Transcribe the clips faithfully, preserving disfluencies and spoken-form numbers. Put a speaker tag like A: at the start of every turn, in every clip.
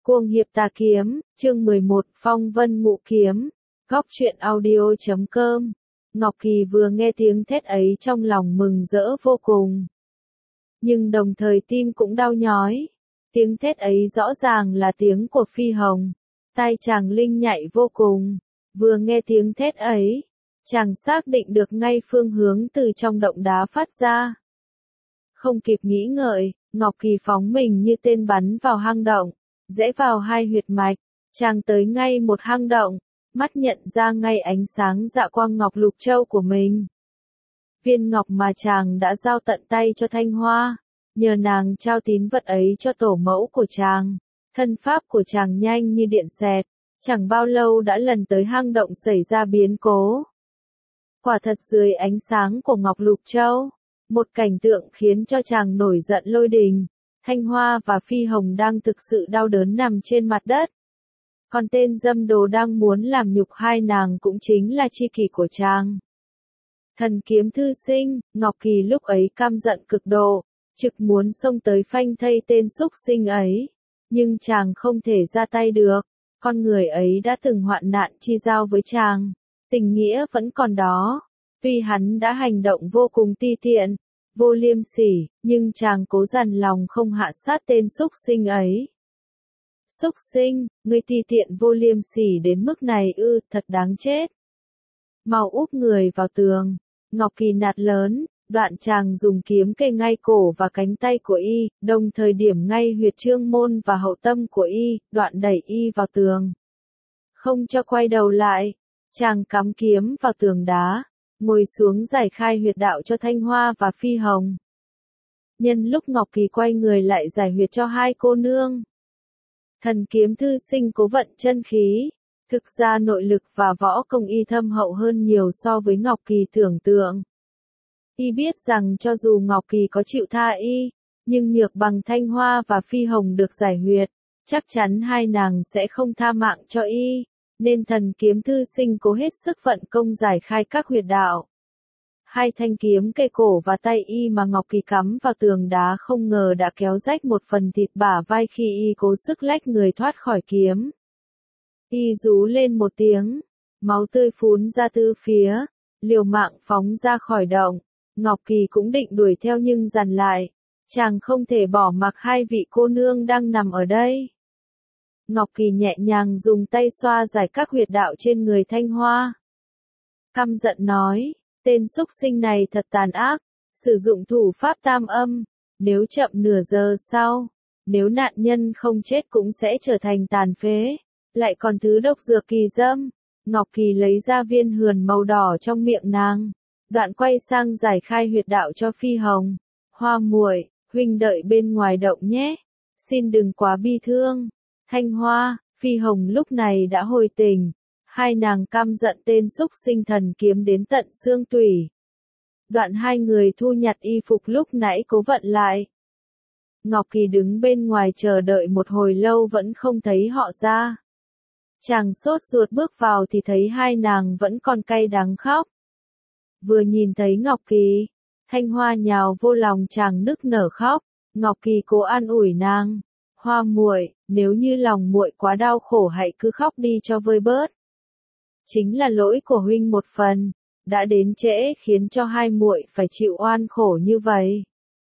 A: Cuồng hiệp tà kiếm, chương mười một, phong vân ngũ kiếm, góc truyện audio chấm com. Ngọc Kỳ vừa nghe tiếng thét ấy trong lòng mừng rỡ vô cùng. Nhưng đồng thời tim cũng đau nhói. Tiếng thét ấy rõ ràng là tiếng của Phi Hồng. Tai chàng linh nhạy vô cùng. Vừa nghe tiếng thét ấy, chàng xác định được ngay phương hướng từ trong động đá phát ra. Không kịp nghĩ ngợi, Ngọc Kỳ phóng mình như tên bắn vào hang động. Rẽ vào hai huyệt mạch, chàng tới ngay một hang động, mắt nhận ra ngay ánh sáng dạ quang ngọc lục châu của mình. Viên ngọc mà chàng đã giao tận tay cho Thanh Hoa, nhờ nàng trao tín vật ấy cho tổ mẫu của chàng. Thân pháp của chàng nhanh như điện xẹt, chẳng bao lâu đã lần tới hang động xảy ra biến cố. Quả thật dưới ánh sáng của ngọc lục châu, một cảnh tượng khiến cho chàng nổi giận lôi đình. Thanh Hoa và Phi Hồng đang thực sự đau đớn nằm trên mặt đất. Còn tên dâm đồ đang muốn làm nhục hai nàng cũng chính là tri kỷ của chàng. Thần kiếm thư sinh, Ngọc Kỳ lúc ấy căm giận cực độ, trực muốn xông tới phanh thây tên xúc sinh ấy. Nhưng chàng không thể ra tay được, con người ấy đã từng hoạn nạn chi giao với chàng. Tình nghĩa vẫn còn đó, tuy hắn đã hành động vô cùng ti tiện, vô liêm sỉ, nhưng chàng cố dằn lòng không hạ sát tên xúc sinh ấy. Xúc sinh, ngươi ti tiện vô liêm sỉ đến mức này ư, thật đáng chết. Mau úp người vào tường. Ngọc Kỳ nạt lớn, đoạn chàng dùng kiếm kề ngay cổ và cánh tay của y, đồng thời điểm ngay huyệt trương môn và hậu tâm của y, đoạn đẩy y vào tường. Không cho quay đầu lại, chàng cắm kiếm vào tường đá. Ngồi xuống giải khai huyệt đạo cho Thanh Hoa và Phi Hồng. Nhân lúc Ngọc Kỳ quay người lại giải huyệt cho hai cô nương. Thần kiếm thư sinh cố vận chân khí, thực ra nội lực và võ công y thâm hậu hơn nhiều so với Ngọc Kỳ tưởng tượng. Y biết rằng cho dù Ngọc Kỳ có chịu tha y, nhưng nhược bằng Thanh Hoa và Phi Hồng được giải huyệt, chắc chắn hai nàng sẽ không tha mạng cho y. Nên thần kiếm thư sinh cố hết sức vận công giải khai các huyệt đạo. Hai thanh kiếm kề cổ và tay y mà Ngọc Kỳ cắm vào tường đá không ngờ đã kéo rách một phần thịt bả vai khi y cố sức lách người thoát khỏi kiếm. Y rú lên một tiếng, máu tươi phún ra từ phía, liều mạng phóng ra khỏi động. Ngọc Kỳ cũng định đuổi theo nhưng dằn lại, chàng không thể bỏ mặc hai vị cô nương đang nằm ở đây. Ngọc Kỳ nhẹ nhàng dùng tay xoa giải các huyệt đạo trên người Thanh Hoa. Căm giận nói, tên xúc sinh này thật tàn ác, sử dụng thủ pháp tam âm, nếu chậm nửa giờ sau, nếu nạn nhân không chết cũng sẽ trở thành tàn phế, lại còn thứ độc dược kỳ dâm. Ngọc Kỳ lấy ra viên hườn màu đỏ trong miệng nàng, đoạn quay sang giải khai huyệt đạo cho Phi Hồng. Hoa muội, huynh đợi bên ngoài động nhé, xin đừng quá bi thương. Thanh Hoa, Phi Hồng lúc này đã hồi tỉnh, hai nàng căm giận tên xúc sinh thần kiếm đến tận xương tủy. Đoạn hai người thu nhặt y phục lúc nãy cố vận lại. Ngọc Kỳ đứng bên ngoài chờ đợi một hồi lâu vẫn không thấy họ ra. Chàng sốt ruột bước vào thì thấy hai nàng vẫn còn cay đắng khóc. Vừa nhìn thấy Ngọc Kỳ, Thanh Hoa nhào vô lòng chàng nức nở khóc. Ngọc Kỳ cố an ủi nàng. Hoa muội, nếu như lòng muội quá đau khổ hãy cứ khóc đi cho vơi bớt. Chính là lỗi của huynh một phần, đã đến trễ khiến cho hai muội phải chịu oan khổ như vậy.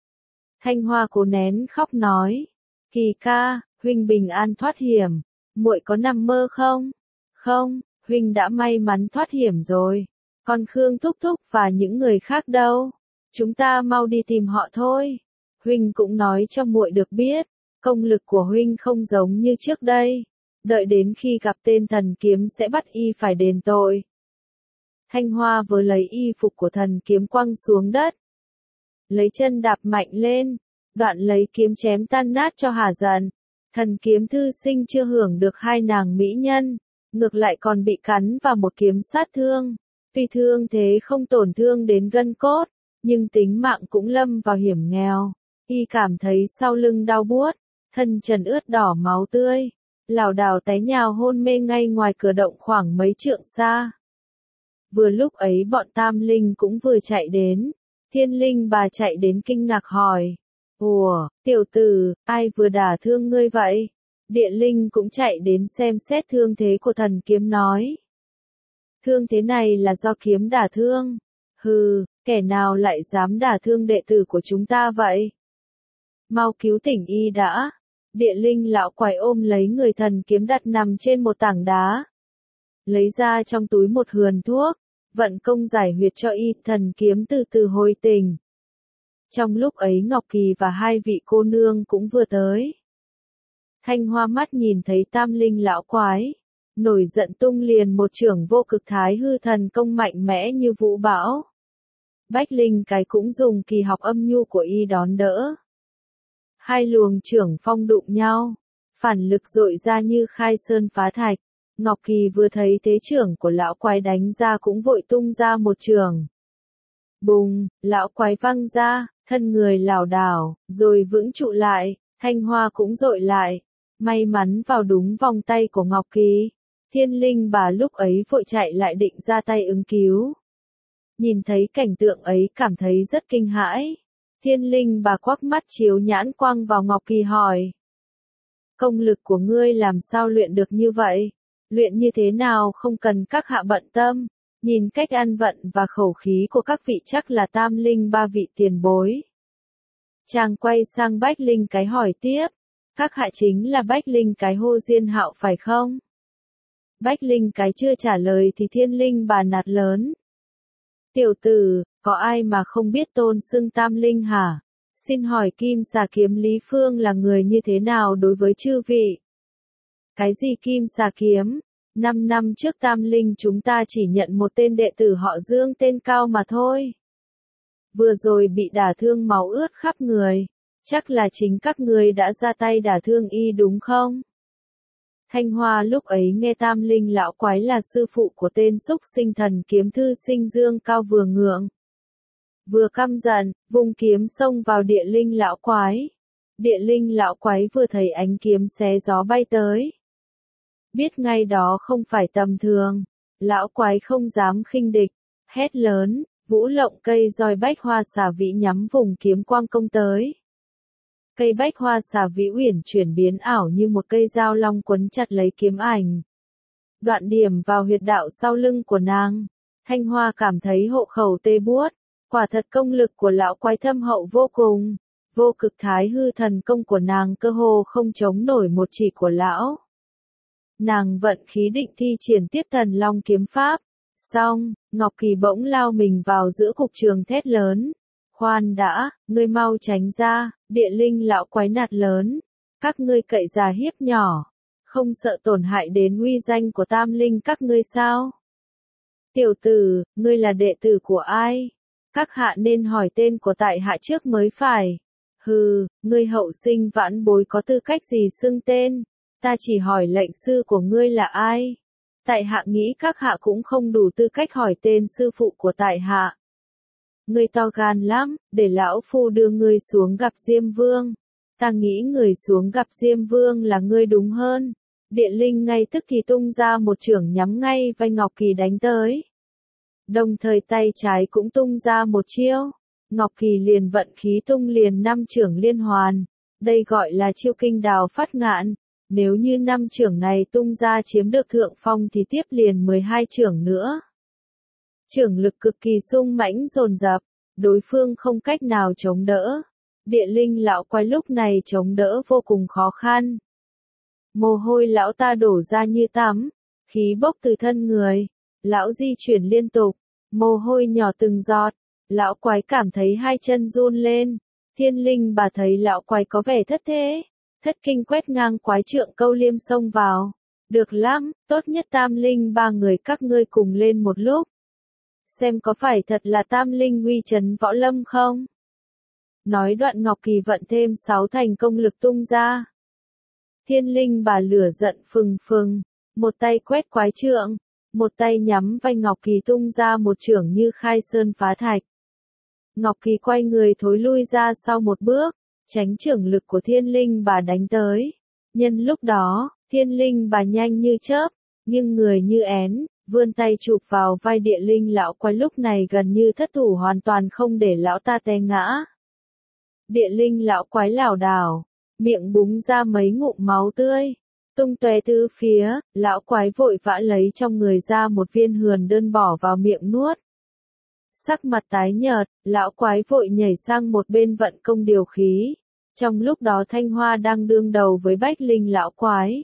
A: Thanh Hoa cố nén khóc nói, Kỳ ca, huynh bình an thoát hiểm, muội có nằm mơ không? Không, huynh đã may mắn thoát hiểm rồi. Còn Khương Thúc Thúc và những người khác đâu? Chúng ta mau đi tìm họ thôi. Huynh cũng nói cho muội được biết. Công lực của huynh không giống như trước đây, đợi đến khi gặp tên thần kiếm sẽ bắt y phải đền tội. Thanh Hoa vừa lấy y phục của thần kiếm quăng xuống đất, lấy chân đạp mạnh lên, đoạn lấy kiếm chém tan nát cho hả giận. Thần kiếm thư sinh chưa hưởng được hai nàng mỹ nhân, ngược lại còn bị cắn vào một kiếm sát thương. Tuy thương thế không tổn thương đến gân cốt, nhưng tính mạng cũng lâm vào hiểm nghèo. Y cảm thấy sau lưng đau buốt, thân trần ướt đỏ máu tươi, lảo đảo té nhào hôn mê ngay ngoài cửa động khoảng mấy trượng xa. Vừa lúc ấy bọn Tam Linh cũng vừa chạy đến, Thiên Linh bà chạy đến kinh ngạc hỏi, ủa, tiểu tử, ai vừa đả thương ngươi vậy? Địa linh cũng chạy đến xem xét thương thế của thần kiếm nói. Thương thế này là do kiếm đả thương. Hừ, kẻ nào lại dám đả thương đệ tử của chúng ta vậy? Mau cứu tỉnh y đã. Địa linh lão quái ôm lấy người thần kiếm đặt nằm trên một tảng đá. Lấy ra trong túi một hườn thuốc, vận công giải huyệt cho y, thần kiếm từ từ hồi tỉnh. Trong lúc ấy Ngọc Kỳ và hai vị cô nương cũng vừa tới. Thanh Hoa mắt nhìn thấy tam linh lão quái, nổi giận tung liền một chưởng vô cực thái hư thần công mạnh mẽ như vũ bão. Bách Linh cái cũng dùng kỳ học âm nhu của y đón đỡ. Hai luồng chưởng phong đụng nhau, phản lực dội ra như khai sơn phá thạch. Ngọc Kỳ vừa thấy thế chưởng của lão quái đánh ra cũng vội tung ra một chưởng. Bùng, lão quái văng ra, thân người lảo đảo, rồi vững trụ lại, Thanh Hoa cũng dội lại. May mắn vào đúng vòng tay của Ngọc Kỳ. Thiên linh bà lúc ấy vội chạy lại định ra tay ứng cứu. Nhìn thấy cảnh tượng ấy cảm thấy rất kinh hãi. Thiên linh bà quắc mắt chiếu nhãn quang vào Ngọc Kỳ hỏi. Công lực của ngươi làm sao luyện được như vậy? Luyện như thế nào không cần các hạ bận tâm. Nhìn cách ăn vận và khẩu khí của các vị chắc là tam linh ba vị tiền bối. Chàng quay sang Bách Linh cái hỏi tiếp. Các hạ chính là Bách Linh cái Hô Diên Hạo phải không? Bách Linh cái chưa trả lời thì thiên linh bà nạt lớn. Tiểu tử, có ai mà không biết tôn xưng tam linh hả? Xin hỏi Kim Xà Kiếm Lý Phương là người như thế nào đối với chư vị? Cái gì Kim Xà Kiếm? Năm năm trước tam linh chúng ta chỉ nhận một tên đệ tử họ Dương tên Cao mà thôi. Vừa rồi bị đả thương máu ướt khắp người. Chắc là chính các ngươi đã ra tay đả thương y đúng không? Thanh Hoa lúc ấy nghe tam linh lão quái là sư phụ của tên xúc sinh thần kiếm thư sinh Dương Cao vừa ngượng. Vừa căm giận, vung kiếm xông vào địa linh lão quái. Địa linh lão quái vừa thấy ánh kiếm xé gió bay tới. Biết ngay đó không phải tầm thường. Lão quái không dám khinh địch. Hét lớn, vũ lộng cây roi bách hoa xà vĩ nhắm vùng kiếm quang công tới. Cây bách hoa xà vĩ uyển chuyển biến ảo như một cây dao long quấn chặt lấy kiếm ảnh. Đoạn điểm vào huyệt đạo sau lưng của nàng. Thanh Hoa cảm thấy hộ khẩu tê buốt. Quả thật công lực của lão quái thâm hậu vô cùng. Vô cực thái hư thần công của nàng cơ hồ không chống nổi một chỉ của lão. Nàng vận khí định thi triển tiếp thần long kiếm pháp. Xong, Ngọc Kỳ bỗng lao mình vào giữa cục trường thét lớn. Khoan đã, ngươi mau tránh ra, địa linh lão quái nạt lớn. Các ngươi cậy già hiếp nhỏ. Không sợ tổn hại đến uy danh của tam linh các ngươi sao? Tiểu tử, ngươi là đệ tử của ai? Các hạ nên hỏi tên của tại hạ trước mới phải. Hừ, ngươi hậu sinh vãn bối có tư cách gì xưng tên? Ta chỉ hỏi lệnh sư của ngươi là ai? Tại hạ nghĩ các hạ cũng không đủ tư cách hỏi tên sư phụ của tại hạ. Ngươi to gan lắm, để lão phu đưa ngươi xuống gặp Diêm Vương. Ta nghĩ người xuống gặp Diêm Vương là ngươi đúng hơn. Địa linh ngay tức thì tung ra một chưởng nhắm ngay vai Ngọc Kỳ đánh tới. Đồng thời tay trái cũng tung ra một chiêu. Ngọc Kỳ liền vận khí tung liền năm chưởng liên hoàn. Đây gọi là chiêu kinh đào phát ngạn. Nếu như năm chưởng này tung ra chiếm được thượng phong thì tiếp liền mười hai chưởng nữa. Chưởng lực cực kỳ sung mãnh dồn dập, đối phương không cách nào chống đỡ. Địa linh lão quái lúc này chống đỡ vô cùng khó khăn. Mồ hôi lão ta đổ ra như tắm, khí bốc từ thân người. Lão di chuyển liên tục, mồ hôi nhỏ từng giọt. Lão quái cảm thấy hai chân run lên. Thiên linh bà thấy lão quái có vẻ thất thế. Thất kinh quét ngang quái trượng câu liêm xông vào. Được lắm, tốt nhất tam linh ba người các ngươi cùng lên một lúc. Xem có phải thật là tam linh uy trấn võ lâm không? Nói đoạn Ngọc Kỳ vận thêm sáu thành công lực tung ra. Thiên linh bà lửa giận phừng phừng, một tay quét quái trượng, một tay nhắm vai Ngọc Kỳ tung ra một chưởng như khai sơn phá thạch. Ngọc Kỳ quay người thối lui ra sau một bước, tránh chưởng lực của thiên linh bà đánh tới. Nhân lúc đó, thiên linh bà nhanh như chớp, nhưng người như én, vươn tay chụp vào vai địa linh lão quái lúc này gần như thất thủ hoàn toàn không để lão ta té ngã. Địa linh lão quái lảo đảo, miệng búng ra mấy ngụm máu tươi, tung tóe tứ phía, lão quái vội vã lấy trong người ra một viên hườn đơn bỏ vào miệng nuốt. Sắc mặt tái nhợt, lão quái vội nhảy sang một bên vận công điều khí. Trong lúc đó Thanh Hoa đang đương đầu với Bách Linh lão quái.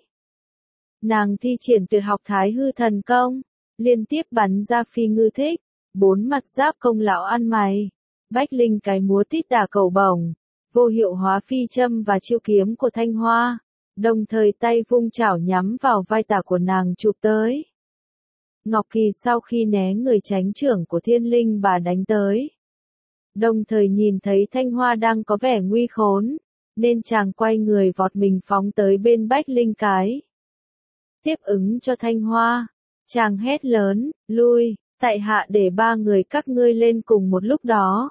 A: Nàng thi triển tuyệt học Thái Hư thần công, liên tiếp bắn ra phi ngư thích, bốn mặt giáp công lão ăn mày. Bách Linh cái múa tít đà cầu bổng, vô hiệu hóa phi châm và chiêu kiếm của Thanh Hoa, đồng thời tay vung chảo nhắm vào vai tả của nàng chụp tới. Ngọc Kỳ sau khi né người tránh trưởng của Thiên Linh bà đánh tới, đồng thời nhìn thấy Thanh Hoa đang có vẻ nguy khốn, nên chàng quay người vọt mình phóng tới bên Bách Linh cái. Tiếp ứng cho Thanh Hoa, chàng hét lớn, lui, tại hạ để ba người các ngươi lên cùng một lúc đó.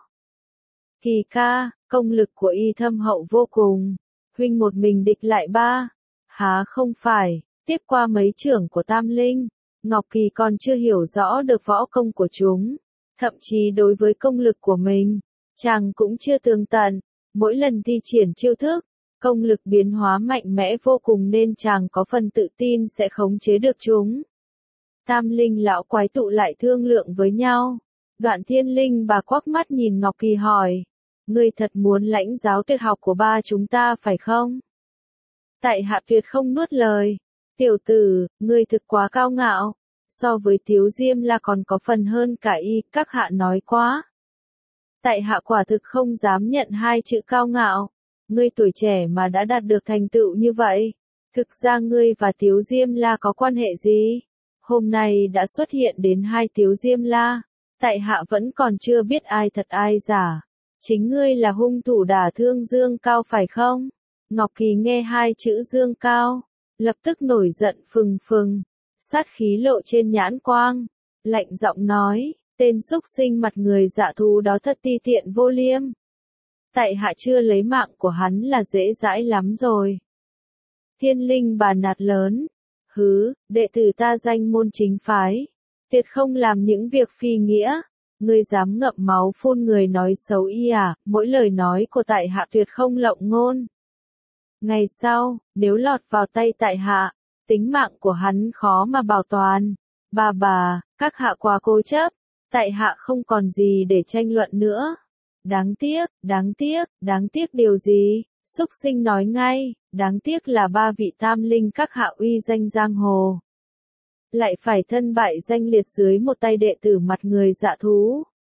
A: Kỳ ca, công lực của y thâm hậu vô cùng, huynh một mình địch lại ba, há không phải, tiếp qua mấy trưởng của Tam Linh, Ngọc Kỳ còn chưa hiểu rõ được võ công của chúng, thậm chí đối với công lực của mình, chàng cũng chưa tường tận, mỗi lần thi triển chiêu thức, công lực biến hóa mạnh mẽ vô cùng nên chàng có phần tự tin sẽ khống chế được chúng. Tam Linh lão quái tụ lại thương lượng với nhau, Đoạn Thiên Linh bà quắc mắt nhìn Ngọc Kỳ hỏi, ngươi thật muốn lãnh giáo tuyệt học của ba chúng ta phải không? Tại hạ tuyệt không nuốt lời, tiểu tử, ngươi thực quá cao ngạo, so với Tiếu Diêm La còn có phần hơn cả y, các hạ nói quá. Tại hạ quả thực không dám nhận hai chữ cao ngạo, ngươi tuổi trẻ mà đã đạt được thành tựu như vậy, thực ra ngươi và Tiếu Diêm La có quan hệ gì? Hôm nay đã xuất hiện đến hai Tiếu Diêm La, tại hạ vẫn còn chưa biết ai thật ai giả. Chính ngươi là hung thủ đả thương Dương Cao phải không? Ngọc Kỳ nghe hai chữ Dương Cao, lập tức nổi giận phừng phừng, sát khí lộ trên nhãn quang, lạnh giọng nói, tên xúc sinh mặt người dạ thú đó thật ti tiện vô liêm. Tại hạ chưa lấy mạng của hắn là dễ dãi lắm rồi. Thiên Linh bà nạt lớn, hứ, đệ tử ta danh môn chính phái, tuyệt không làm những việc phi nghĩa. Ngươi dám ngậm máu phun người nói xấu y à, mỗi lời nói của tại hạ tuyệt không lộng ngôn. Ngày sau, nếu lọt vào tay tại hạ, tính mạng của hắn khó mà bảo toàn. Bà bà, các hạ quá cố chấp, tại hạ không còn gì để tranh luận nữa. Đáng tiếc, đáng tiếc, đáng tiếc điều gì? Xúc sinh nói ngay, đáng tiếc là ba vị Tam Linh các hạ uy danh giang hồ, lại phải thân bại danh liệt dưới một tay đệ tử mặt người dạ thú.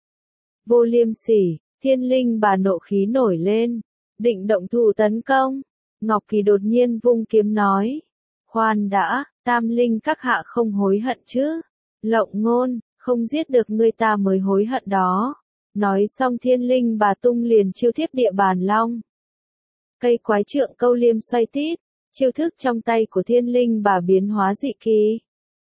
A: Vô liêm sỉ, Thiên Linh bà nộ khí nổi lên, định động thủ tấn công. Ngọc Kỳ đột nhiên vung kiếm nói, khoan đã, Tam Linh các hạ không hối hận chứ? Lộng ngôn, không giết được ngươi ta mới hối hận đó. Nói xong Thiên Linh bà tung liền chiêu thiếp địa bàn long. Cây quái trượng câu liêm xoay tít, chiêu thức trong tay của Thiên Linh bà biến hóa dị kỳ.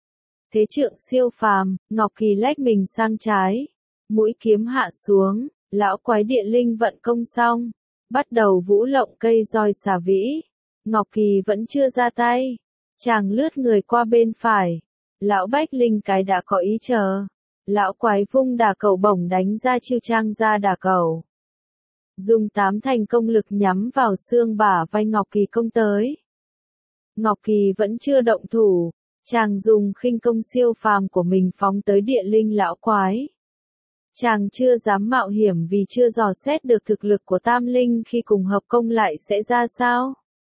A: Thế trượng siêu phàm, Ngọc Kỳ lách mình sang trái, mũi kiếm hạ xuống, lão quái địa linh vận công xong, bắt đầu vũ lộng cây roi xà vĩ. Ngọc Kỳ vẫn chưa ra tay, chàng lướt người qua bên phải, lão Bách Linh cái đã có ý chờ, lão quái vung đà cầu bổng đánh ra chiêu trang ra đà cầu. Dùng tám thành công lực nhắm vào xương bả vai Ngọc Kỳ công tới. Ngọc Kỳ vẫn chưa động thủ. Chàng dùng khinh công siêu phàm của mình phóng tới địa linh lão quái. Chàng chưa dám mạo hiểm vì chưa dò xét được thực lực của Tam Linh khi cùng hợp công lại sẽ ra sao.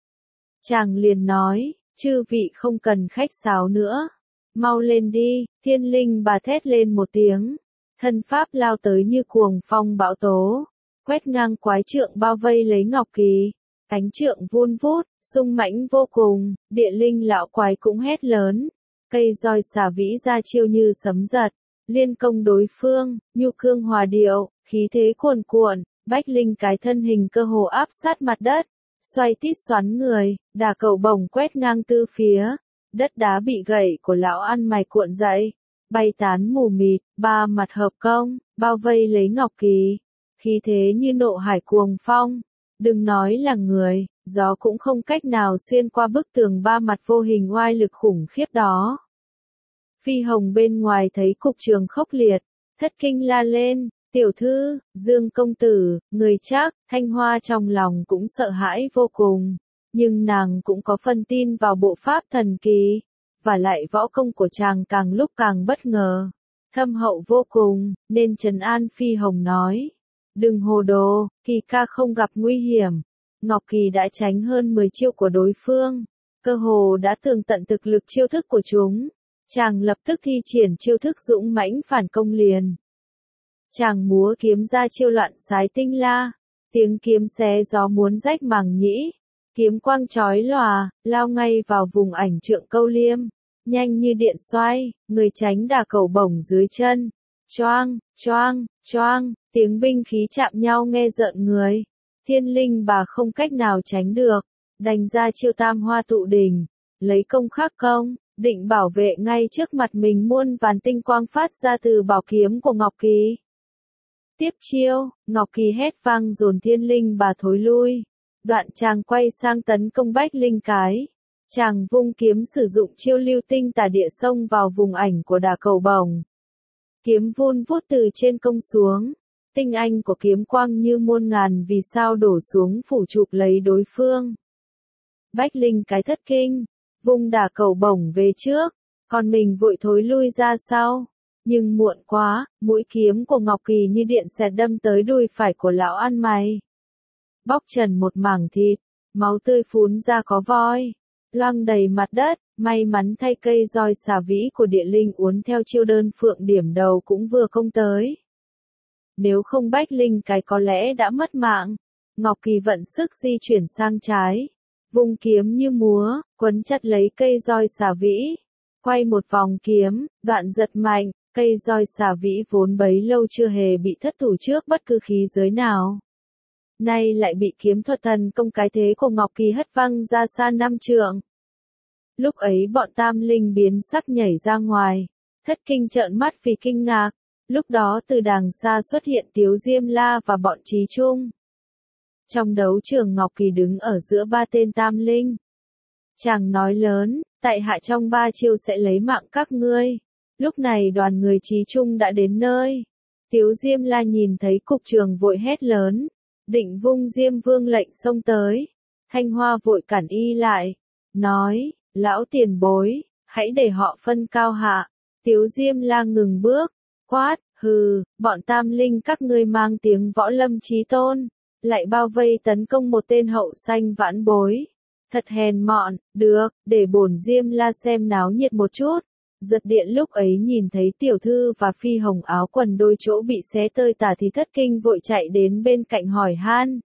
A: Chàng liền nói, chư vị không cần khách sáo nữa. Mau lên đi, Thiên Linh bà thét lên một tiếng. Thân pháp lao tới như cuồng phong bão tố, quét ngang quái trượng bao vây lấy Ngọc Kỳ. Cánh trượng vun vút, sung mãnh vô cùng, địa linh lão quái cũng hét lớn. Cây roi xà vĩ ra chiêu như sấm giật, liên công đối phương, nhu cương hòa điệu, khí thế cuồn cuộn, Bách Linh cái thân hình cơ hồ áp sát mặt đất, xoay tít xoắn người, đà cầu bổng quét ngang tư phía, đất đá bị gậy của lão ăn mày cuộn dậy, bay tán mù mịt, ba mặt hợp công, bao vây lấy Ngọc Kỳ, khí thế như nộ hải cuồng phong. Đừng nói là người, gió cũng không cách nào xuyên qua bức tường ba mặt vô hình oai lực khủng khiếp đó. Phi Hồng bên ngoài thấy cục trường khốc liệt, thất kinh la lên, Tiểu thư, Dương công tử, người chắc, Thanh Hoa trong lòng cũng sợ hãi vô cùng. Nhưng nàng cũng có phân tin vào bộ pháp thần kỳ. Và lại võ công của chàng càng lúc càng bất ngờ. Thâm hậu vô cùng, nên trấn an Phi Hồng nói. Đừng hồ đồ, Kỳ ca không gặp nguy hiểm. Ngọc Kỳ đã tránh hơn mười chiêu của đối phương. Cơ hồ đã tường tận thực lực chiêu thức của chúng. Chàng lập tức thi triển chiêu thức dũng mãnh phản công liền. Chàng múa kiếm ra chiêu loạn sái tinh la. Tiếng kiếm xé gió muốn rách màng nhĩ. Kiếm quang chói lòa, lao ngay vào vùng ảnh trượng Câu Liêm. Nhanh như điện xoay, người tránh đà cầu bổng dưới chân. Choang, choang, choang, tiếng binh khí chạm nhau nghe rợn người. Thiên linh bà không cách nào tránh được. Đánh ra chiêu tam hoa tụ đỉnh. Lấy công khắc công, định bảo vệ ngay trước mặt mình muôn vàn tinh quang phát ra từ bảo kiếm của Ngọc Kỳ. Tiếp chiêu, Ngọc Kỳ hét vang dồn thiên linh bà thối lui. Đoạn chàng quay sang tấn công Bách Linh cái. Chàng vung kiếm sử dụng chiêu lưu tinh tả địa xông vào vùng ảnh của đà cầu bổng. Kiếm vun vút từ trên công xuống. Tinh anh của kiếm quang như muôn ngàn vì sao đổ xuống phủ chụp lấy đối phương. Bách Linh cái thất kinh, vung đà cầu bổng về trước, còn mình vội thối lui ra sau. Nhưng muộn quá, mũi kiếm của Ngọc Kỳ như điện xẹt đâm tới đùi phải của lão ăn mày. Bóc trần một mảng thịt, máu tươi phún ra có voi, loang đầy mặt đất, may mắn thay cây roi xà vĩ của địa linh uốn theo chiêu đơn phượng điểm đầu cũng vừa công tới. Nếu không Bách Linh cái có lẽ đã mất mạng. Ngọc Kỳ vận sức di chuyển sang trái, vung kiếm như múa, quấn chặt lấy cây roi xà vĩ, quay một vòng kiếm, đoạn giật mạnh, cây roi xà vĩ vốn bấy lâu chưa hề bị thất thủ trước bất cứ khí giới nào. Nay lại bị kiếm thuật thần công cái thế của Ngọc Kỳ hất văng ra xa năm trượng. Lúc ấy bọn tam linh biến sắc nhảy ra ngoài, thất kinh trợn mắt vì kinh ngạc. Lúc đó từ đàng xa xuất hiện Tiếu Diêm La và bọn Trí Trung. Trong đấu trường Ngọc Kỳ đứng ở giữa ba tên tam linh. Chàng nói lớn, tại hạ trong ba chiêu sẽ lấy mạng các ngươi. Lúc này đoàn người Trí Trung đã đến nơi. Tiếu Diêm La nhìn thấy cục trường vội hét lớn, định vung Diêm Vương lệnh xông tới. Thanh Hoa vội cản y lại, nói, lão tiền bối, hãy để họ phân cao hạ. Tiếu Diêm La ngừng bước, quát, hừ, bọn tam linh các ngươi mang tiếng võ lâm chí tôn, lại bao vây tấn công một tên hậu sanh vãn bối. Thật hèn mọn, được, để bổn Diêm La xem náo nhiệt một chút. Giật điện lúc ấy nhìn thấy tiểu thư và Phi Hồng áo quần đôi chỗ bị xé tơi tả thì thất kinh vội chạy đến bên cạnh hỏi han.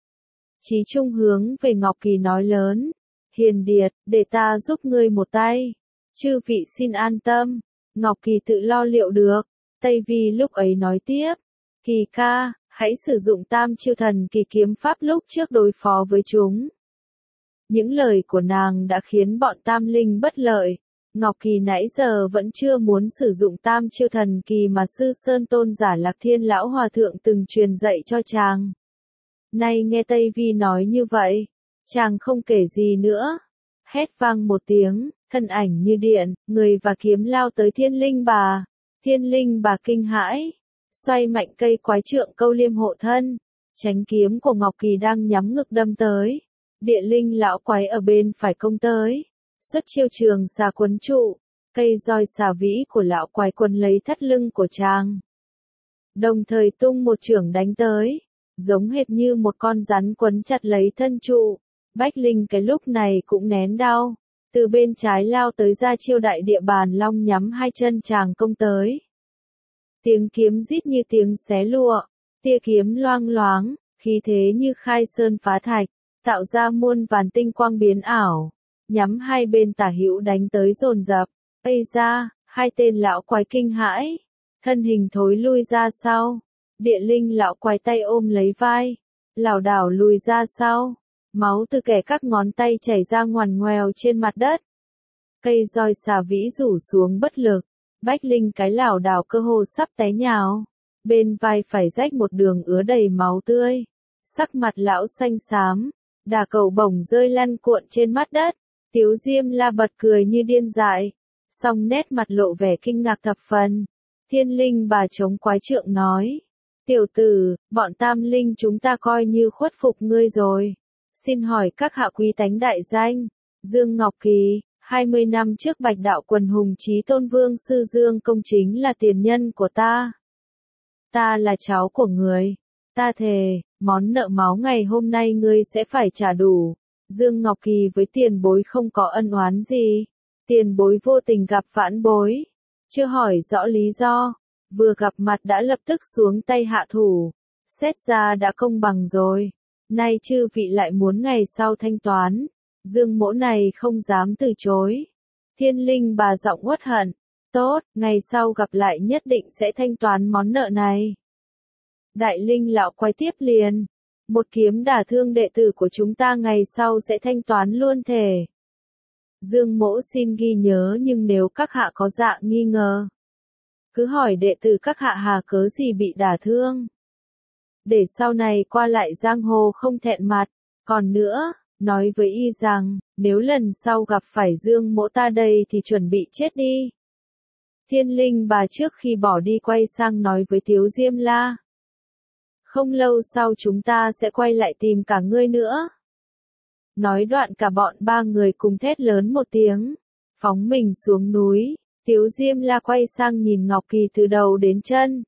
A: Chí Trung hướng về Ngọc Kỳ nói lớn, Hiền Điệt, để ta giúp ngươi một tay. Chư vị xin an tâm, Ngọc Kỳ tự lo liệu được. Tây Vi lúc ấy nói tiếp, Kỳ ca, hãy sử dụng tam chiêu thần kỳ kiếm pháp lúc trước đối phó với chúng. Những lời của nàng đã khiến bọn tam linh bất lợi. Ngọc Kỳ nãy giờ vẫn chưa muốn sử dụng tam chiêu thần kỳ mà sư Sơn Tôn giả Lạc Thiên Lão Hòa Thượng từng truyền dạy cho chàng. Nay nghe Tây Vi nói như vậy, chàng không kể gì nữa. Hét vang một tiếng, thân ảnh như điện, người và kiếm lao tới thiên linh bà. Thiên linh bà kinh hãi, xoay mạnh cây quái trượng Câu Liêm hộ thân, tránh kiếm của Ngọc Kỳ đang nhắm ngực đâm tới. Địa linh lão quái ở bên phải công tới, xuất chiêu trường xà quấn trụ, cây roi xà vĩ của lão quái quấn lấy thắt lưng của chàng. Đồng thời tung một chưởng đánh tới, giống hệt như một con rắn quấn chặt lấy thân trụ. Bách Linh cái lúc này cũng nén đau, từ bên trái lao tới ra chiêu đại địa bàn long nhắm hai chân chàng công tới. Tiếng kiếm rít như tiếng xé lụa, tia kiếm loang loáng, khí thế như khai sơn phá thạch, tạo ra muôn vàn tinh quang biến ảo, nhắm hai bên tả hữu đánh tới dồn dập. Ây ra, hai tên lão quái kinh hãi, thân hình thối lui ra sau. Địa linh lão quái tay ôm lấy vai, lảo đảo lùi ra sau, máu từ kẻ các ngón tay chảy ra ngoằn ngoèo trên mặt đất. Cây roi xà vĩ rủ xuống bất lực, Bách Linh cái lảo đảo cơ hồ sắp té nhào, bên vai phải rách một đường ứa đầy máu tươi, sắc mặt lão xanh xám, đà cầu bổng rơi lăn cuộn trên mặt đất. Tiếu Diêm La bật cười như điên dại, song nét mặt lộ vẻ kinh ngạc thập phần. Thiên linh bà chống quái trượng nói, Tiểu tử, bọn tam linh chúng ta coi như khuất phục ngươi rồi. Xin hỏi các hạ quý tánh đại danh. Dương Ngọc Kỳ, hai mươi năm trước Bạch Đạo Quần Hùng Chí Tôn Vương Sư Dương Công chính là tiền nhân của ta. Ta là cháu của người. Ta thề, món nợ máu ngày hôm nay ngươi sẽ phải trả đủ. Dương Ngọc Kỳ với tiền bối không có ân oán gì. Tiền bối vô tình gặp vãn bối. Chưa hỏi rõ lý do. Vừa gặp mặt đã lập tức xuống tay hạ thủ. Xét ra đã công bằng rồi. Nay chư vị lại muốn ngày sau thanh toán. Dương mỗ này không dám từ chối. Thiên linh bà giọng uất hận. Tốt, ngày sau gặp lại nhất định sẽ thanh toán món nợ này. Đại linh lão quay tiếp liền. Một kiếm đả thương đệ tử của chúng ta ngày sau sẽ thanh toán luôn thể. Dương mỗ xin ghi nhớ, nhưng nếu các hạ có dạ nghi ngờ, cứ hỏi đệ tử các hạ hà cớ gì bị đả thương. Để sau này qua lại giang hồ không thẹn mặt. Còn nữa, nói với y rằng, nếu lần sau gặp phải Dương mỗ ta đây thì chuẩn bị chết đi. Thiên linh bà trước khi bỏ đi quay sang nói với Tiếu Diêm La. Không lâu sau chúng ta sẽ quay lại tìm cả ngươi nữa. Nói đoạn cả bọn ba người cùng thét lớn một tiếng, phóng mình xuống núi. Tiếu Diêm La quay sang nhìn Ngọc Kỳ từ đầu đến chân.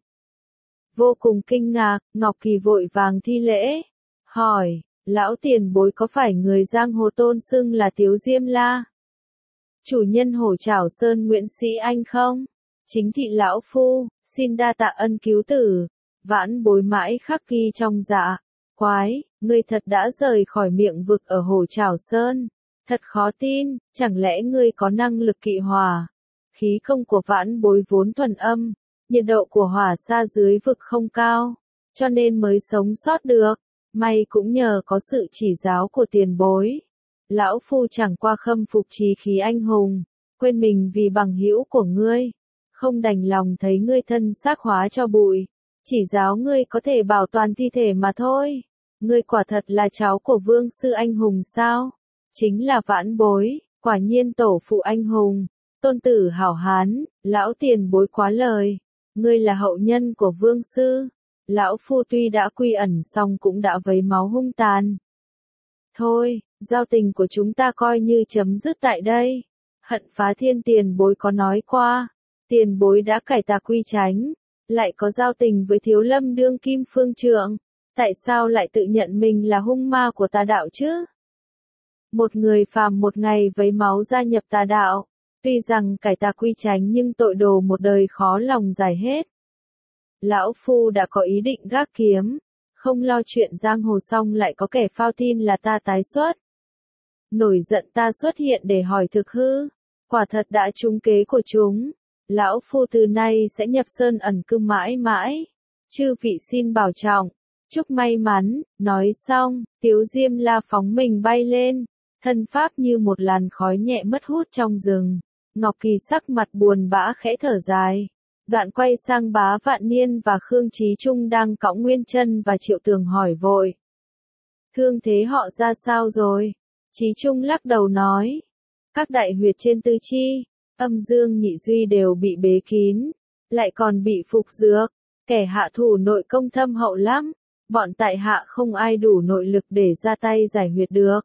A: Vô cùng kinh ngạc, Ngọc Kỳ vội vàng thi lễ, hỏi, lão tiền bối có phải người giang hồ tôn xưng là Tiếu Diêm La? Chủ nhân Hổ Trảo Sơn Nguyễn Sĩ Anh không? Chính thị lão phu, xin đa tạ ân cứu tử. Vãn bối mãi khắc ghi trong dạ. Quái, ngươi thật đã rời khỏi miệng vực ở Hổ Trảo Sơn. Thật khó tin, chẳng lẽ ngươi có năng lực kỵ hỏa? Khí công của vãn bối vốn thuần âm, nhiệt độ của hỏa xa dưới vực không cao, cho nên mới sống sót được. May cũng nhờ có sự chỉ giáo của tiền bối. Lão phu chẳng qua khâm phục chí khí anh hùng, quên mình vì bằng hữu của ngươi, không đành lòng thấy ngươi thân xác hóa cho bụi, chỉ giáo ngươi có thể bảo toàn thi thể mà thôi. Ngươi quả thật là cháu của vương sư anh hùng sao? Chính là vãn bối, quả nhiên tổ phụ anh hùng, tôn tử hảo hán, lão tiền bối quá lời. Ngươi là hậu nhân của vương sư. Lão phu tuy đã quy ẩn song cũng đã vấy máu hung tàn. Thôi, giao tình của chúng ta coi như chấm dứt tại đây. Hận Phá Thiên tiền bối có nói qua, tiền bối đã cải tà quy chánh, lại có giao tình với Thiếu Lâm đương kim phương trượng, tại sao lại tự nhận mình là hung ma của tà đạo chứ? Một người phàm một ngày vấy máu gia nhập tà đạo, tuy rằng cải tà quy chánh nhưng tội đồ một đời khó lòng giải hết. Lão phu đã có ý định gác kiếm, không lo chuyện giang hồ xong lại có kẻ phao tin là ta tái xuất. Nổi giận ta xuất hiện để hỏi thực hư, quả thật đã trúng kế của chúng. Lão phu từ nay sẽ nhập sơn ẩn cư mãi mãi. Chư vị xin bảo trọng, chúc may mắn. Nói xong, Tiếu Diêm La phóng mình bay lên, thân pháp như một làn khói nhẹ mất hút trong rừng. Ngọc Kỳ sắc mặt buồn bã khẽ thở dài. Đoạn quay sang Bá Vạn Niên và Khương Chí Trung đang cõng Nguyên Chân và Triệu Tường hỏi vội. Thương thế họ ra sao rồi? Chí Trung lắc đầu nói. Các đại huyệt trên tứ chi, âm dương nhị duy đều bị bế kín, lại còn bị phục dược. Kẻ hạ thủ nội công thâm hậu lắm, bọn tại hạ không ai đủ nội lực để ra tay giải huyệt được.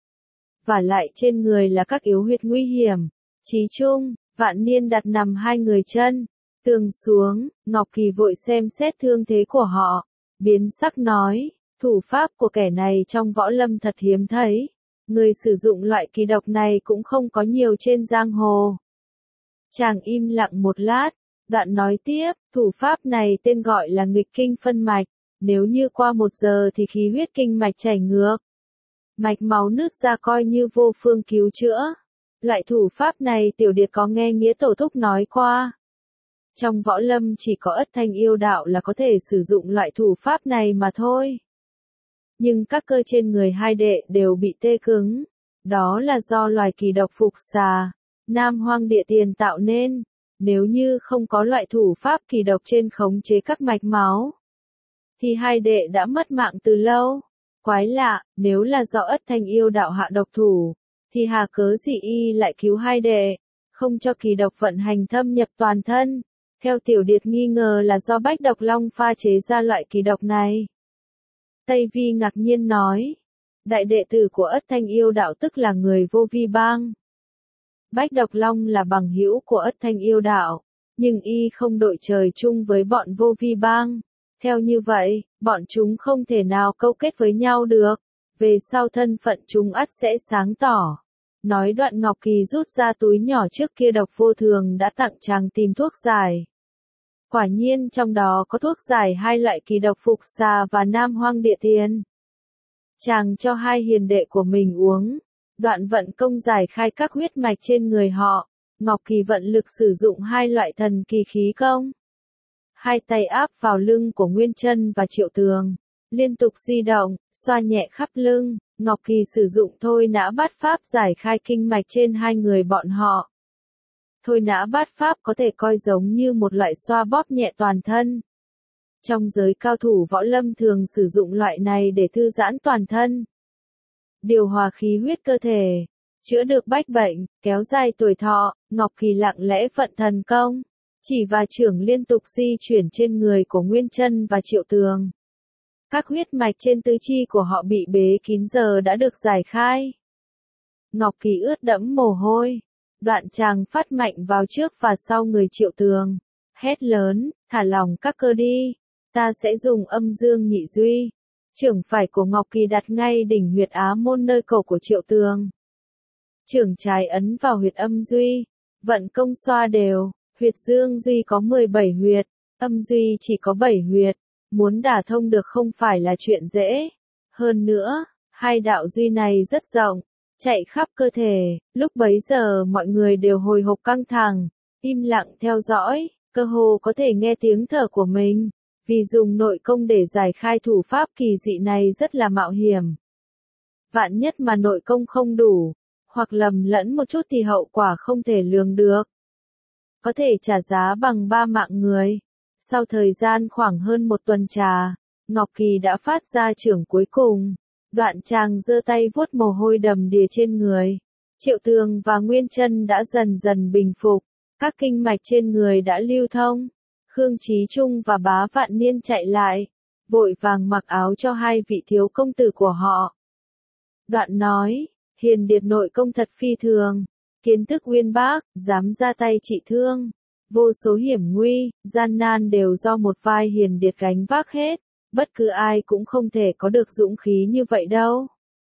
A: Và lại trên người là các yếu huyệt nguy hiểm. Chí Trung, Vạn Niên đặt nằm hai người chân. Tường xuống, Ngọc Kỳ vội xem xét thương thế của họ, biến sắc nói, thủ pháp của kẻ này trong võ lâm thật hiếm thấy, người sử dụng loại kỳ độc này cũng không có nhiều trên giang hồ. Chàng im lặng một lát, đoạn nói tiếp, thủ pháp này tên gọi là nghịch kinh phân mạch, nếu như qua một giờ thì khí huyết kinh mạch chảy ngược, mạch máu nứt ra coi như vô phương cứu chữa. Loại thủ pháp này Tiểu Điệt có nghe Nghĩa tổ thúc nói qua. Trong võ lâm chỉ có Ất Thanh yêu đạo là có thể sử dụng loại thủ pháp này mà thôi. Nhưng các cơ trên người hai đệ đều bị tê cứng. Đó là do loài kỳ độc phục xà, Nam Hoang Địa Tiền tạo nên. Nếu như không có loại thủ pháp kỳ độc trên khống chế các mạch máu, thì hai đệ đã mất mạng từ lâu. Quái lạ, nếu là do Ất Thanh yêu đạo hạ độc thủ, thì hà cớ gì y lại cứu hai đệ, không cho kỳ độc vận hành thâm nhập toàn thân. Theo Tiểu Điệt nghi ngờ là do Bách Độc Long pha chế ra loại kỳ độc này. Tây Vi ngạc nhiên nói. Đại đệ tử của Ất Thanh Yêu đạo tức là người Vô Vi Bang. Bách Độc Long là bằng hữu của Ất Thanh Yêu đạo, nhưng y không đội trời chung với bọn Vô Vi Bang. Theo như vậy, bọn chúng không thể nào câu kết với nhau được. Về sau thân phận chúng ắt sẽ sáng tỏ. Nói đoạn Ngọc Kỳ rút ra túi nhỏ trước kia Độc Vô Thường đã tặng chàng tìm thuốc giải. Quả nhiên trong đó có thuốc giải hai loại kỳ độc Phục Xà và Nam Hoang Địa Tiên. Chàng cho hai hiền đệ của mình uống. Đoạn vận công giải khai các huyết mạch trên người họ. Ngọc Kỳ vận lực sử dụng hai loại thần kỳ khí công. Hai tay áp vào lưng của Nguyên Chân và Triệu Tường. Liên tục di động, xoa nhẹ khắp lưng. Ngọc Kỳ sử dụng thôi nã bát pháp giải khai kinh mạch trên hai người bọn họ. Thôi nã bát pháp có thể coi giống như một loại xoa bóp nhẹ toàn thân. Trong giới cao thủ võ lâm thường sử dụng loại này để thư giãn toàn thân. Điều hòa khí huyết cơ thể, chữa được bách bệnh, kéo dài tuổi thọ. Ngọc Kỳ lặng lẽ vận thần công, chỉ và trưởng liên tục di chuyển trên người của Nguyên Chân và Triệu Tường. Các huyết mạch trên tứ chi của họ bị bế kín giờ đã được giải khai. Ngọc Kỳ ướt đẫm mồ hôi. Đoạn chàng phát mạnh vào trước và sau người Triệu Tường. Hét lớn, thả lỏng các cơ đi. Ta sẽ dùng âm dương nhị duy. Trưởng phải của Ngọc Kỳ đặt ngay đỉnh huyệt á môn nơi cổ của Triệu Tường. Trưởng trái ấn vào huyệt âm duy. Vận công xoa đều. Huyệt dương duy có mười bảy huyệt. Âm duy chỉ có bảy huyệt. Muốn đả thông được không phải là chuyện dễ. Hơn nữa, hai đạo duy này rất rộng, chạy khắp cơ thể. Lúc bấy giờ mọi người đều hồi hộp căng thẳng, im lặng theo dõi, cơ hồ có thể nghe tiếng thở của mình. Vì dùng nội công để giải khai thủ pháp kỳ dị này rất là mạo hiểm. Vạn nhất mà nội công không đủ, hoặc lầm lẫn một chút thì hậu quả không thể lường được. Có thể trả giá bằng ba mạng người. Sau thời gian khoảng hơn một tuần trà, Ngọc Kỳ đã phát ra trưởng cuối cùng. Đoạn chàng giơ tay vuốt mồ hôi đầm đìa trên người. Triệu Tường và Nguyên Chân đã dần dần bình phục. Các kinh mạch trên người đã lưu thông. Khương Chí Trung và Bá Vạn Niên chạy lại, vội vàng mặc áo cho hai vị thiếu công tử của họ. Đoạn nói, Hiền Điệt nội công thật phi thường, kiến thức uyên bác, dám ra tay trị thương. Vô số hiểm nguy, gian nan đều do một vai Hiền Điệt gánh vác hết, bất cứ ai cũng không thể có được dũng khí như vậy đâu.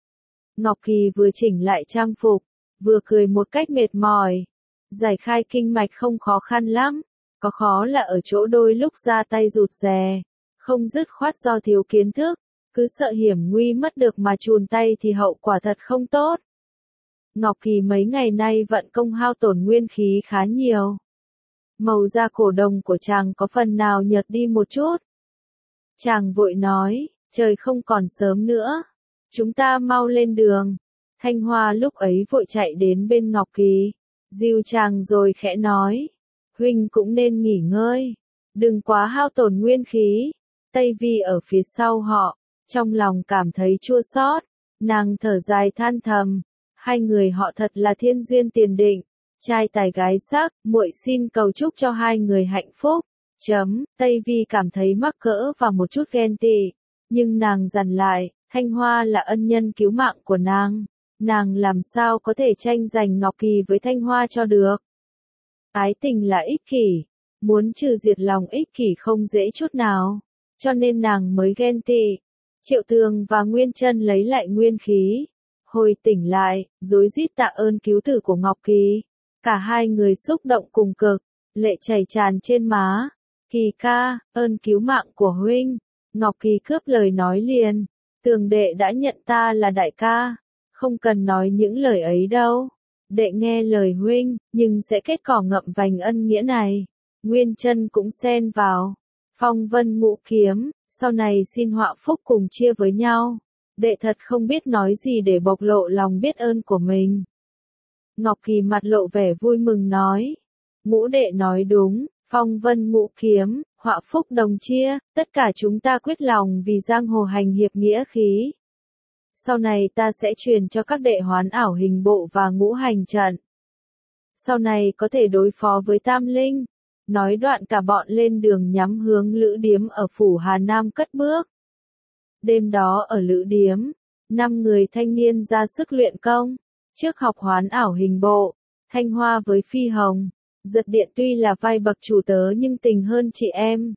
A: Ngọc Kỳ vừa chỉnh lại trang phục, vừa cười một cách mệt mỏi. Giải khai kinh mạch không khó khăn lắm, có khó là ở chỗ đôi lúc ra tay rụt rè, không dứt khoát do thiếu kiến thức, cứ sợ hiểm nguy mất được mà chùn tay thì hậu quả thật không tốt. Ngọc Kỳ mấy ngày nay vận công hao tổn nguyên khí khá nhiều. Màu da cổ đồng của chàng có phần nào nhợt đi một chút. Chàng vội nói, trời không còn sớm nữa, chúng ta mau lên đường. Thanh Hoa lúc ấy vội chạy đến bên Ngọc Kỳ, dìu chàng rồi khẽ nói, huynh cũng nên nghỉ ngơi, đừng quá hao tổn nguyên khí. Tây Vi ở phía sau họ, trong lòng cảm thấy chua xót, nàng thở dài than thầm, hai người họ thật là thiên duyên tiền định, trai tài gái sắc, muội xin cầu chúc cho hai người hạnh phúc. Chấm, Tây Vi cảm thấy mắc cỡ và một chút ghen tị, nhưng nàng dằn lại, Thanh Hoa là ân nhân cứu mạng của nàng, nàng làm sao có thể tranh giành Ngọc Kỳ với Thanh Hoa cho được. Ái tình là ích kỷ, muốn trừ diệt lòng ích kỷ không dễ chút nào, cho nên nàng mới ghen tị. Triệu Tường và Nguyên Chân lấy lại nguyên khí, hồi tỉnh lại, rối rít tạ ơn cứu tử của Ngọc Kỳ. Cả hai người xúc động cùng cực, lệ chảy tràn trên má. Kỳ ca, ơn cứu mạng của huynh. Ngọc Kỳ cướp lời nói liền, Tường đệ đã nhận ta là đại ca, không cần nói những lời ấy đâu. Đệ nghe lời huynh, nhưng sẽ kết cỏ ngậm vành ân nghĩa này. Nguyên Chân cũng xen vào. Phong vân ngũ kiếm, sau này xin họa phúc cùng chia với nhau. Đệ thật không biết nói gì để bộc lộ lòng biết ơn của mình. Ngọc Kỳ mặt lộ vẻ vui mừng nói. Ngũ đệ nói đúng, phong vân ngũ kiếm, họa phúc đồng chia, tất cả chúng ta quyết lòng vì giang hồ hành hiệp nghĩa khí. Sau này ta sẽ truyền cho các đệ hoán ảo hình bộ và ngũ hành trận. Sau này có thể đối phó với tam linh. Nói đoạn cả bọn lên đường nhắm hướng lữ điếm ở phủ Hà Nam cất bước. Đêm đó ở lữ điếm, năm người thanh niên ra sức luyện công, trước học hoán ảo hình bộ, Thanh Hoa với Phi Hồng, Giật Điện tuy là vai bậc chủ tớ nhưng tình hơn chị em,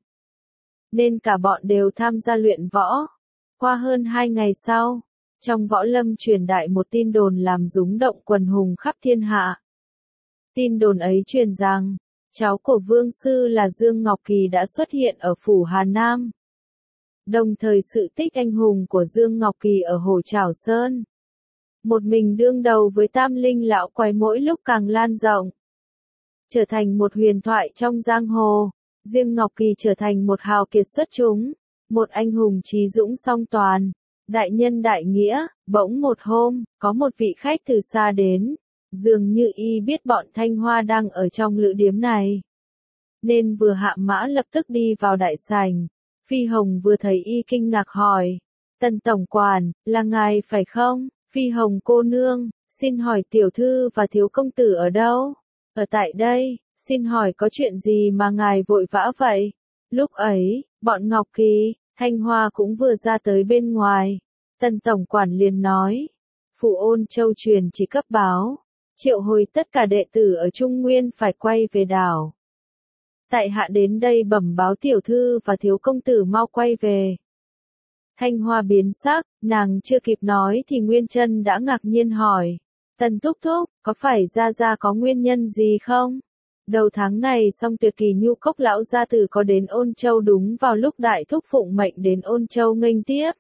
A: nên cả bọn đều tham gia luyện võ. Qua hơn hai ngày sau, trong võ lâm truyền đại một tin đồn làm rúng động quần hùng khắp thiên hạ. Tin đồn ấy truyền rằng, cháu của vương sư là Dương Ngọc Kỳ đã xuất hiện ở phủ Hà Nam. Đồng thời sự tích anh hùng của Dương Ngọc Kỳ ở Hồ Trảo Sơn, một mình đương đầu với Tam Linh lão quái mỗi lúc càng lan rộng, trở thành một huyền thoại trong giang hồ. Riêng Ngọc Kỳ trở thành một hào kiệt xuất chúng, một anh hùng trí dũng song toàn, đại nhân đại nghĩa. Bỗng một hôm, có một vị khách từ xa đến, dường như y biết bọn Thanh Hoa đang ở trong lữ điếm này, nên vừa hạ mã lập tức đi vào đại sảnh. Phi Hồng vừa thấy y kinh ngạc hỏi, Tần tổng quản, là ngài phải không? Phi Hồng cô nương, xin hỏi tiểu thư và thiếu công tử ở đâu? Ở tại đây, xin hỏi có chuyện gì mà ngài vội vã vậy? Lúc ấy, bọn Ngọc Kỳ, Thanh Hoa cũng vừa ra tới bên ngoài. Tần tổng quản liền nói, Phụ Ôn Châu truyền chỉ cấp báo, triệu hồi tất cả đệ tử ở Trung Nguyên phải quay về đảo. Tại hạ đến đây bẩm báo tiểu thư và thiếu công tử mau quay về. Thanh Hoa biến sắc, nàng chưa kịp nói thì Nguyên Chân đã ngạc nhiên hỏi, Tần thúc thúc, có phải gia gia có nguyên nhân gì không? Đầu tháng này Song Tuyệt Kỳ Nhu Cốc lão gia tử có đến Ôn Châu đúng vào lúc đại thúc phụng mệnh đến Ôn Châu nghênh tiếp.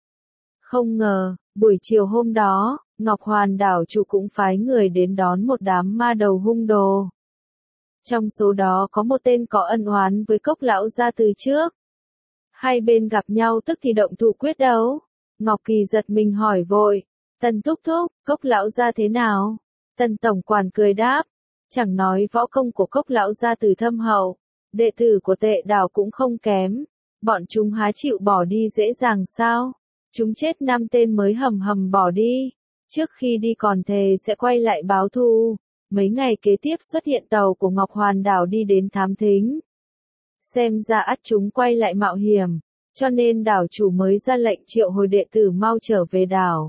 A: Không ngờ, buổi chiều hôm đó, Ngọc Hoàn đảo chủ cũng phái người đến đón một đám ma đầu hung đồ. Trong số đó có một tên có ân oán với Cốc lão gia từ trước. Hai bên gặp nhau tức thì động thủ quyết đấu. Ngọc Kỳ giật mình hỏi vội, Tần thúc thúc, Cốc lão gia thế nào? Tần tổng quản cười đáp, chẳng nói võ công của Cốc lão gia từ thâm hậu, đệ tử của Tệ đảo cũng không kém, bọn chúng há chịu bỏ đi dễ dàng sao? Chúng chết năm tên mới hầm hầm bỏ đi, trước khi đi còn thề sẽ quay lại báo thù. Mấy ngày kế tiếp xuất hiện tàu của Ngọc Hoàn đảo đi đến thám thính. Xem ra ắt chúng quay lại mạo hiểm, cho nên đảo chủ mới ra lệnh triệu hồi đệ tử mau trở về đảo.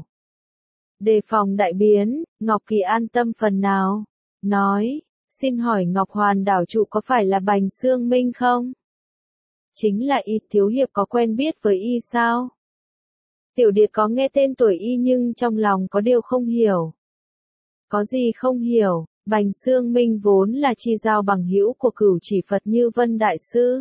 A: Đề phòng đại biến, Ngọc Kỳ an tâm phần nào, nói, xin hỏi Ngọc Hoàn đảo chủ có phải là Bành Xương Minh không? Chính là y, thiếu hiệp có quen biết với y sao? Tiểu Điệt có nghe tên tuổi y nhưng trong lòng có điều không hiểu. Có gì không hiểu, Bành Xương Minh vốn là chi giao bằng hữu của Cửu Chỉ Phật Như Vân Đại Sư.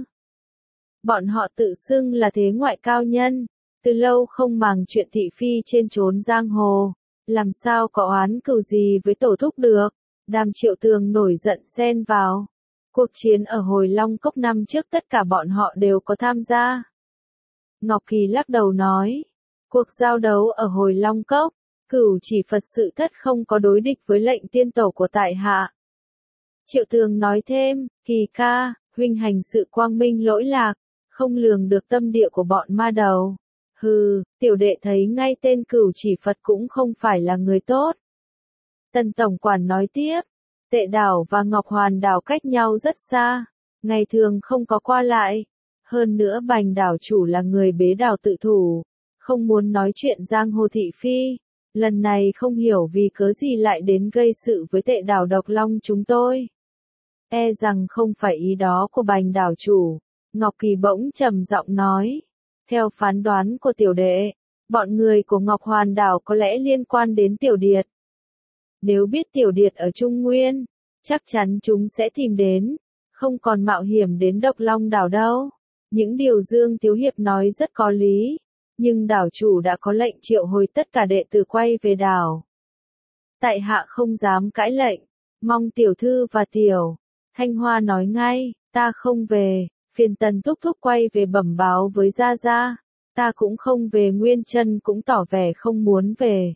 A: Bọn họ tự xưng là thế ngoại cao nhân, từ lâu không màng chuyện thị phi trên chốn giang hồ, làm sao có oán cừu gì với tổ thúc được. Đàm Triệu Tường nổi giận xen vào. Cuộc chiến ở Hồi Long Cốc năm trước tất cả bọn họ đều có tham gia. Ngọc Kỳ lắc đầu nói, cuộc giao đấu ở Hồi Long Cốc, Cửu Chỉ Phật sự thất không có đối địch với lệnh tiên tổ của tại hạ. Triệu Tường nói thêm, Kỳ ca, huynh hành sự quang minh lỗi lạc, không lường được tâm địa của bọn ma đầu. Hừ, tiểu đệ thấy ngay tên Cửu Chỉ Phật cũng không phải là người tốt. Tần tổng quản nói tiếp, Tệ đảo và Ngọc Hoàn đảo cách nhau rất xa, ngày thường không có qua lại. Hơn nữa Bành đảo chủ là người bế đảo tự thủ, không muốn nói chuyện giang hồ thị phi. Lần này không hiểu vì cớ gì lại đến gây sự với Tệ đảo Độc Long chúng tôi. E rằng không phải ý đó của Bành đảo chủ. Ngọc Kỳ bỗng trầm giọng nói. Theo phán đoán của tiểu đệ, bọn người của Ngọc Hoàn đảo có lẽ liên quan đến Tiểu Điệt. Nếu biết Tiểu Điệt ở Trung Nguyên, chắc chắn chúng sẽ tìm đến, không còn mạo hiểm đến Độc Long đảo đâu. Những điều Dương Thiếu Hiệp nói rất có lý, nhưng đảo chủ đã có lệnh triệu hồi tất cả đệ tử quay về đảo. Tại hạ không dám cãi lệnh, mong tiểu thư và tiểu Thanh Hoa nói ngay, ta không về, phiền Tần thúc thúc quay về bẩm báo với gia gia, ta cũng không về. Nguyên Chân cũng tỏ vẻ không muốn về.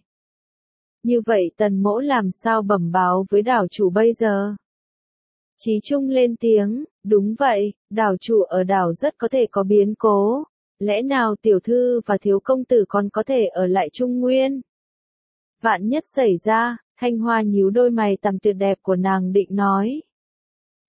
A: Như vậy Tần mỗ làm sao bẩm báo với đảo chủ bây giờ? Chí Trung lên tiếng, đúng vậy, đảo chủ ở đảo rất có thể có biến cố, lẽ nào tiểu thư và thiếu công tử còn có thể ở lại Trung Nguyên? Vạn nhất xảy ra, Thanh Hoa nhíu đôi mày tằm tuyệt đẹp của nàng định nói.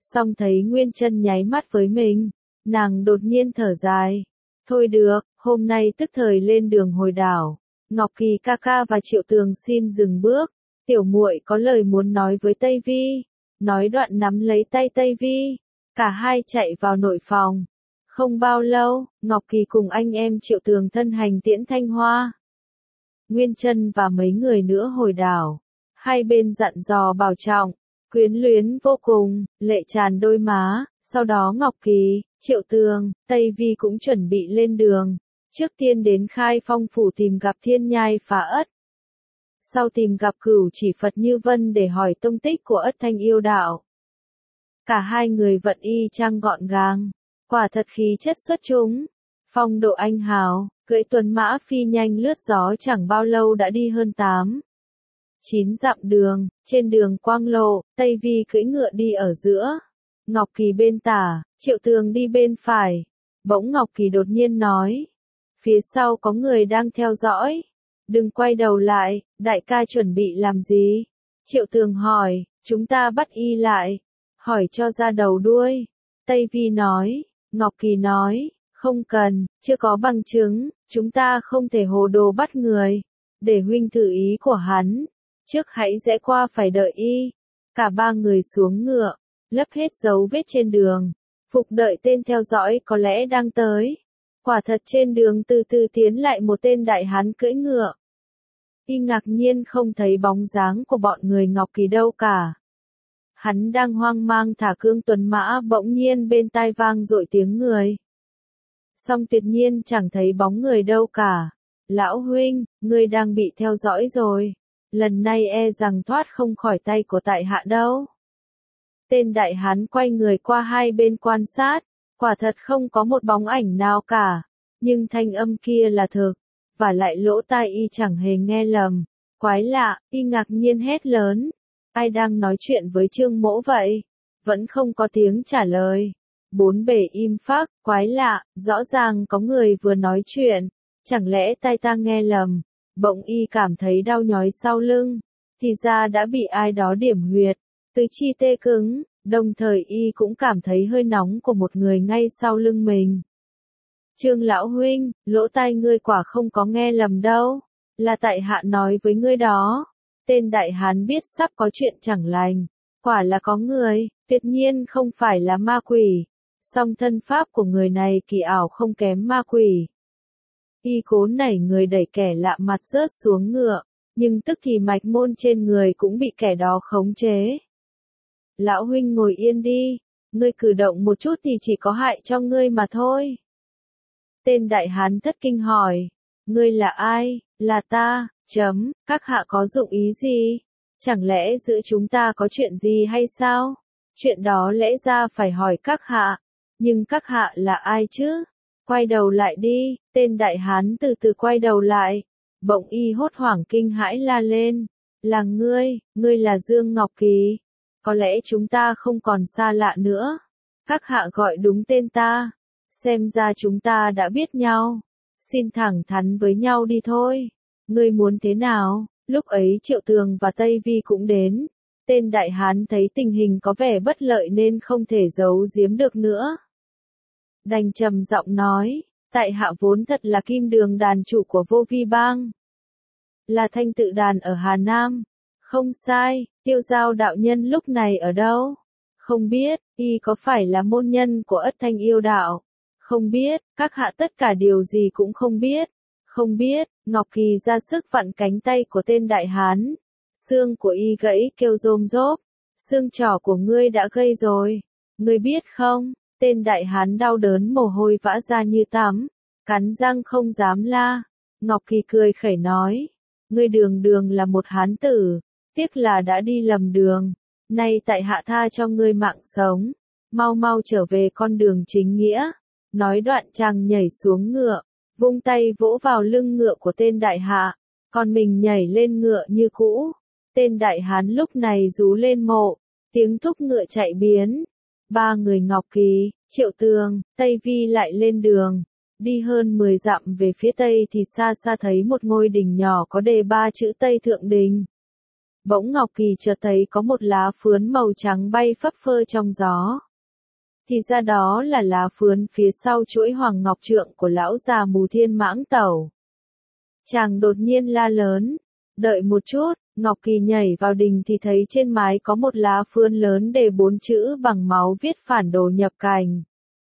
A: Xong thấy Nguyên Chân nháy mắt với mình, nàng đột nhiên thở dài. Thôi được, hôm nay tức thời lên đường hồi đảo. Ngọc Kỳ ca ca và Triệu Tường xin dừng bước. Tiểu muội có lời muốn nói với Tây Vi. Nói đoạn nắm lấy tay Tây Vi. Cả hai chạy vào nội phòng. Không bao lâu, Ngọc Kỳ cùng anh em Triệu Tường thân hành tiễn Thanh Hoa, Nguyên Chân và mấy người nữa hồi đảo. Hai bên dặn dò bảo trọng, quyến luyến vô cùng, lệ tràn đôi má. Sau đó Ngọc Kỳ, Triệu Tường, Tây Vi cũng chuẩn bị lên đường. Trước tiên đến Khai Phong phủ tìm gặp Thiên Nhai Phá Ất. Sau tìm gặp Cửu Chỉ Phật Như Vân để hỏi tông tích của Ất Thanh yêu đạo. Cả hai người vận y trang gọn gàng, quả thật khí chất xuất chúng, phong độ anh hào, cưỡi tuần mã phi nhanh lướt gió chẳng bao lâu đã đi hơn tám, chín dặm đường. Trên đường quang lộ, Tây Vi cưỡi ngựa đi ở giữa, Ngọc Kỳ bên tả, Triệu Tường đi bên phải. Bỗng Ngọc Kỳ đột nhiên nói, phía sau có người đang theo dõi, đừng quay đầu lại. Đại ca chuẩn bị làm gì? Triệu Tường hỏi. Chúng ta bắt y lại, hỏi cho ra đầu đuôi. Tây Vi nói. Ngọc Kỳ nói, không cần, chưa có bằng chứng, chúng ta không thể hồ đồ bắt người. Để huynh thử ý của hắn, trước hãy rẽ qua phải đợi y. Cả ba người xuống ngựa, lấp hết dấu vết trên đường, phục đợi tên theo dõi có lẽ đang tới. Quả thật trên đường từ từ tiến lại một tên đại hán cưỡi ngựa. Y ngạc nhiên không thấy bóng dáng của bọn người Ngọc Kỳ đâu cả. Hắn đang hoang mang thả cương tuần mã, bỗng nhiên bên tai vang dội tiếng người. Song tuyệt nhiên chẳng thấy bóng người đâu cả. Lão huynh, ngươi đang bị theo dõi rồi. Lần này e rằng thoát không khỏi tay của tại hạ đâu. Tên đại hán quay người qua hai bên quan sát. Quả thật không có một bóng ảnh nào cả. Nhưng thanh âm kia là thực. Và lại lỗ tai y chẳng hề nghe lầm. Quái lạ, y ngạc nhiên hét lớn. Ai đang nói chuyện với Trương Mỗ vậy? Vẫn không có tiếng trả lời. Bốn bề im phắc, quái lạ, rõ ràng có người vừa nói chuyện. Chẳng lẽ tai ta nghe lầm? Bỗng y cảm thấy đau nhói sau lưng. Thì ra đã bị ai đó điểm huyệt. Tứ chi tê cứng, đồng thời y cũng cảm thấy hơi nóng của một người ngay sau lưng mình. Trương lão huynh, lỗ tai ngươi quả không có nghe lầm đâu. Là tại hạ nói với ngươi đó. Tên đại hán biết sắp có chuyện chẳng lành. Quả là có người, tuyệt nhiên không phải là ma quỷ. Song thân pháp của người này kỳ ảo không kém ma quỷ. Y cố nảy người đẩy kẻ lạ mặt rớt xuống ngựa. Nhưng tức thì mạch môn trên người cũng bị kẻ đó khống chế. Lão huynh ngồi yên đi. Ngươi cử động một chút thì chỉ có hại cho ngươi mà thôi. Tên đại hán thất kinh hỏi. Ngươi là ai? Là ta, chấm, các hạ có dụng ý gì? Chẳng lẽ giữa chúng ta có chuyện gì hay sao? Chuyện đó lẽ ra phải hỏi các hạ. Nhưng các hạ là ai chứ? Quay đầu lại đi. Tên đại hán từ từ quay đầu lại. Bỗng y hốt hoảng kinh hãi la lên. Là ngươi, ngươi là Dương Ngọc Kỳ. Có lẽ chúng ta không còn xa lạ nữa. Các hạ gọi đúng tên ta. Xem ra chúng ta đã biết nhau. Xin thẳng thắn với nhau đi thôi. Ngươi muốn thế nào? Lúc ấy Triệu Tường và Tây Vi cũng đến. Tên đại hán thấy tình hình có vẻ bất lợi nên không thể giấu giếm được nữa. Đành trầm giọng nói, tại hạ vốn thật là Kim Đường đàn chủ của Vô Vi Bang. Là Thanh Tự đàn ở Hà Nam. Không sai, Tiêu Giao đạo nhân lúc này ở đâu? Không biết, y có phải là môn nhân của Ất Thanh yêu đạo? Không biết, các hạ tất cả điều gì cũng không biết. Không biết, Ngọc Kỳ ra sức vặn cánh tay của tên đại hán. Xương của y gãy kêu rôm rốp. Xương trỏ của ngươi đã gây rồi. Ngươi biết không? Tên đại hán đau đớn mồ hôi vã ra như tắm. Cắn răng không dám la. Ngọc Kỳ cười khẩy nói. Ngươi đường đường là một hán tử. Tiếc là đã đi lầm đường. Nay tại hạ tha cho ngươi mạng sống. Mau mau trở về con đường chính nghĩa. Nói đoạn chàng nhảy xuống ngựa. Vung tay vỗ vào lưng ngựa của tên đại hạ. Còn mình nhảy lên ngựa như cũ. Tên đại hán lúc này rú lên mộ. Tiếng thúc ngựa chạy biến. Ba người Ngọc Kỳ, Triệu Tường, Tây Vi lại lên đường. Đi hơn mười dặm về phía tây thì xa xa thấy một ngôi đình nhỏ có đề ba chữ Tây Thượng Đình. Bỗng Ngọc Kỳ chợt thấy có một lá phướn màu trắng bay phấp phơ trong gió. Thì ra đó là lá phướn phía sau chuỗi hoàng ngọc trượng của lão già Mù Thiên Mãng Tẩu. Chàng đột nhiên la lớn, đợi một chút, Ngọc Kỳ nhảy vào đình thì thấy trên mái có một lá phướn lớn đề bốn chữ bằng máu viết phản đồ nhập cành.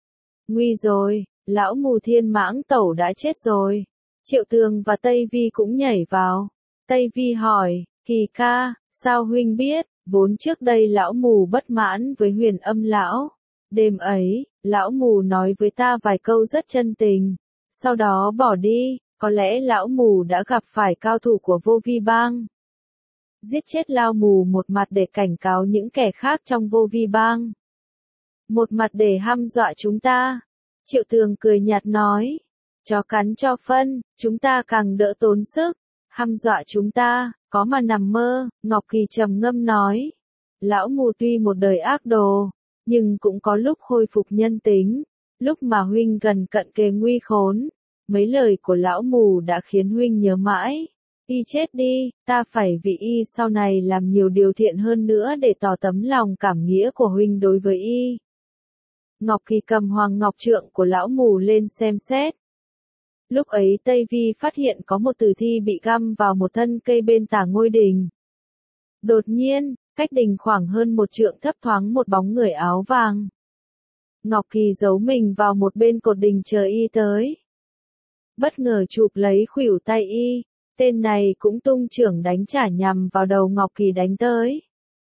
A: Nguy rồi, lão Mù Thiên Mãng Tẩu đã chết rồi. Triệu Tường và Tây Vi cũng nhảy vào. Tây Vi hỏi, Kỳ ca, sao huynh biết? Vốn trước đây lão Mù bất mãn với Huyền Âm lão. Đêm ấy, lão Mù nói với ta vài câu rất chân tình. Sau đó bỏ đi, có lẽ lão Mù đã gặp phải cao thủ của Vô Vi Bang. Giết chết lão Mù một mặt để cảnh cáo những kẻ khác trong Vô Vi Bang. Một mặt để hăm dọa chúng ta. Triệu Tường cười nhạt nói. Chó cắn cho phân, chúng ta càng đỡ tốn sức. Hăm dọa chúng ta, có mà nằm mơ, Ngọc Kỳ trầm ngâm nói. Lão Mù tuy một đời ác đồ, nhưng cũng có lúc khôi phục nhân tính. Lúc mà huynh gần cận kề nguy khốn, mấy lời của lão Mù đã khiến huynh nhớ mãi. Y chết đi, ta phải vì y sau này làm nhiều điều thiện hơn nữa để tỏ tấm lòng cảm nghĩa của huynh đối với y. Ngọc Kỳ cầm hoàng ngọc trượng của lão Mù lên xem xét. Lúc ấy Tây Vi phát hiện có một tử thi bị găm vào một thân cây bên tả ngôi đình. Đột nhiên, cách đình khoảng hơn một trượng thấp thoáng một bóng người áo vàng. Ngọc Kỳ giấu mình vào một bên cột đình chờ y tới. Bất ngờ chụp lấy khuỷu tay y, tên này cũng tung chưởng đánh trả nhằm vào đầu Ngọc Kỳ đánh tới.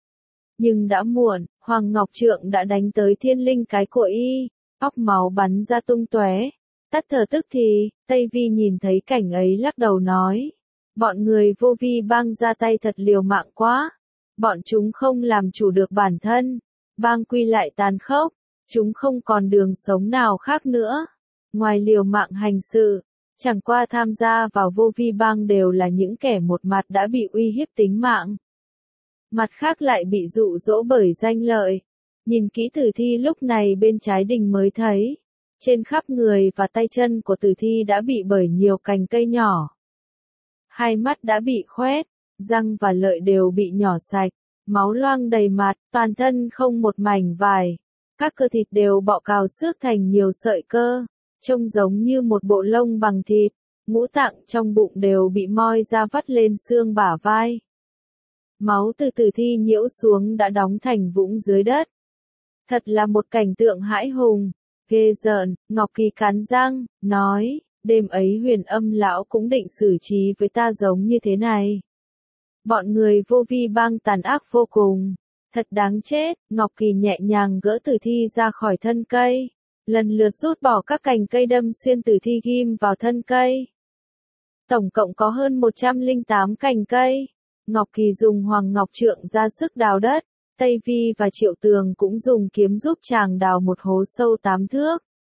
A: Nhưng đã muộn, Hoàng Ngọc Trượng đã đánh tới thiên linh cái của y, óc máu bắn ra tung tóe. Tắt thở tức thì, Tây Vi nhìn thấy cảnh ấy lắc đầu nói. Bọn người Vô Vi Bang ra tay thật liều mạng quá. Bọn chúng không làm chủ được bản thân. Bang quy lại tàn khốc. Chúng không còn đường sống nào khác nữa. Ngoài liều mạng hành sự, chẳng qua tham gia vào Vô Vi Bang đều là những kẻ một mặt đã bị uy hiếp tính mạng. Mặt khác lại bị dụ dỗ bởi danh lợi. Nhìn kỹ tử thi lúc này bên trái đình mới thấy. Trên khắp người và tay chân của tử thi đã bị bởi nhiều cành cây nhỏ. Hai mắt đã bị khoét, răng và lợi đều bị nhỏ sạch, máu loang đầy mặt, toàn thân không một mảnh vải. Các cơ thịt đều bọ cào xước thành nhiều sợi cơ, trông giống như một bộ lông bằng thịt, ngũ tạng trong bụng đều bị moi ra vắt lên xương bả vai. Máu từ tử thi nhiễu xuống đã đóng thành vũng dưới đất. Thật là một cảnh tượng hãi hùng. Ghê rợn, Ngọc Kỳ cắn răng, nói, đêm ấy Huyền Âm lão cũng định xử trí với ta giống như thế này. Bọn người Vô Vi Bang tàn ác vô cùng, thật đáng chết. Ngọc Kỳ nhẹ nhàng gỡ tử thi ra khỏi thân cây, lần lượt rút bỏ các cành cây đâm xuyên tử thi ghim vào thân cây. Tổng cộng có hơn một trăm lẻ tám cành cây. Ngọc Kỳ dùng Hoàng Ngọc Trượng ra sức đào đất. Tây Vi và Triệu Tường cũng dùng kiếm giúp chàng đào một hố sâu tám thước.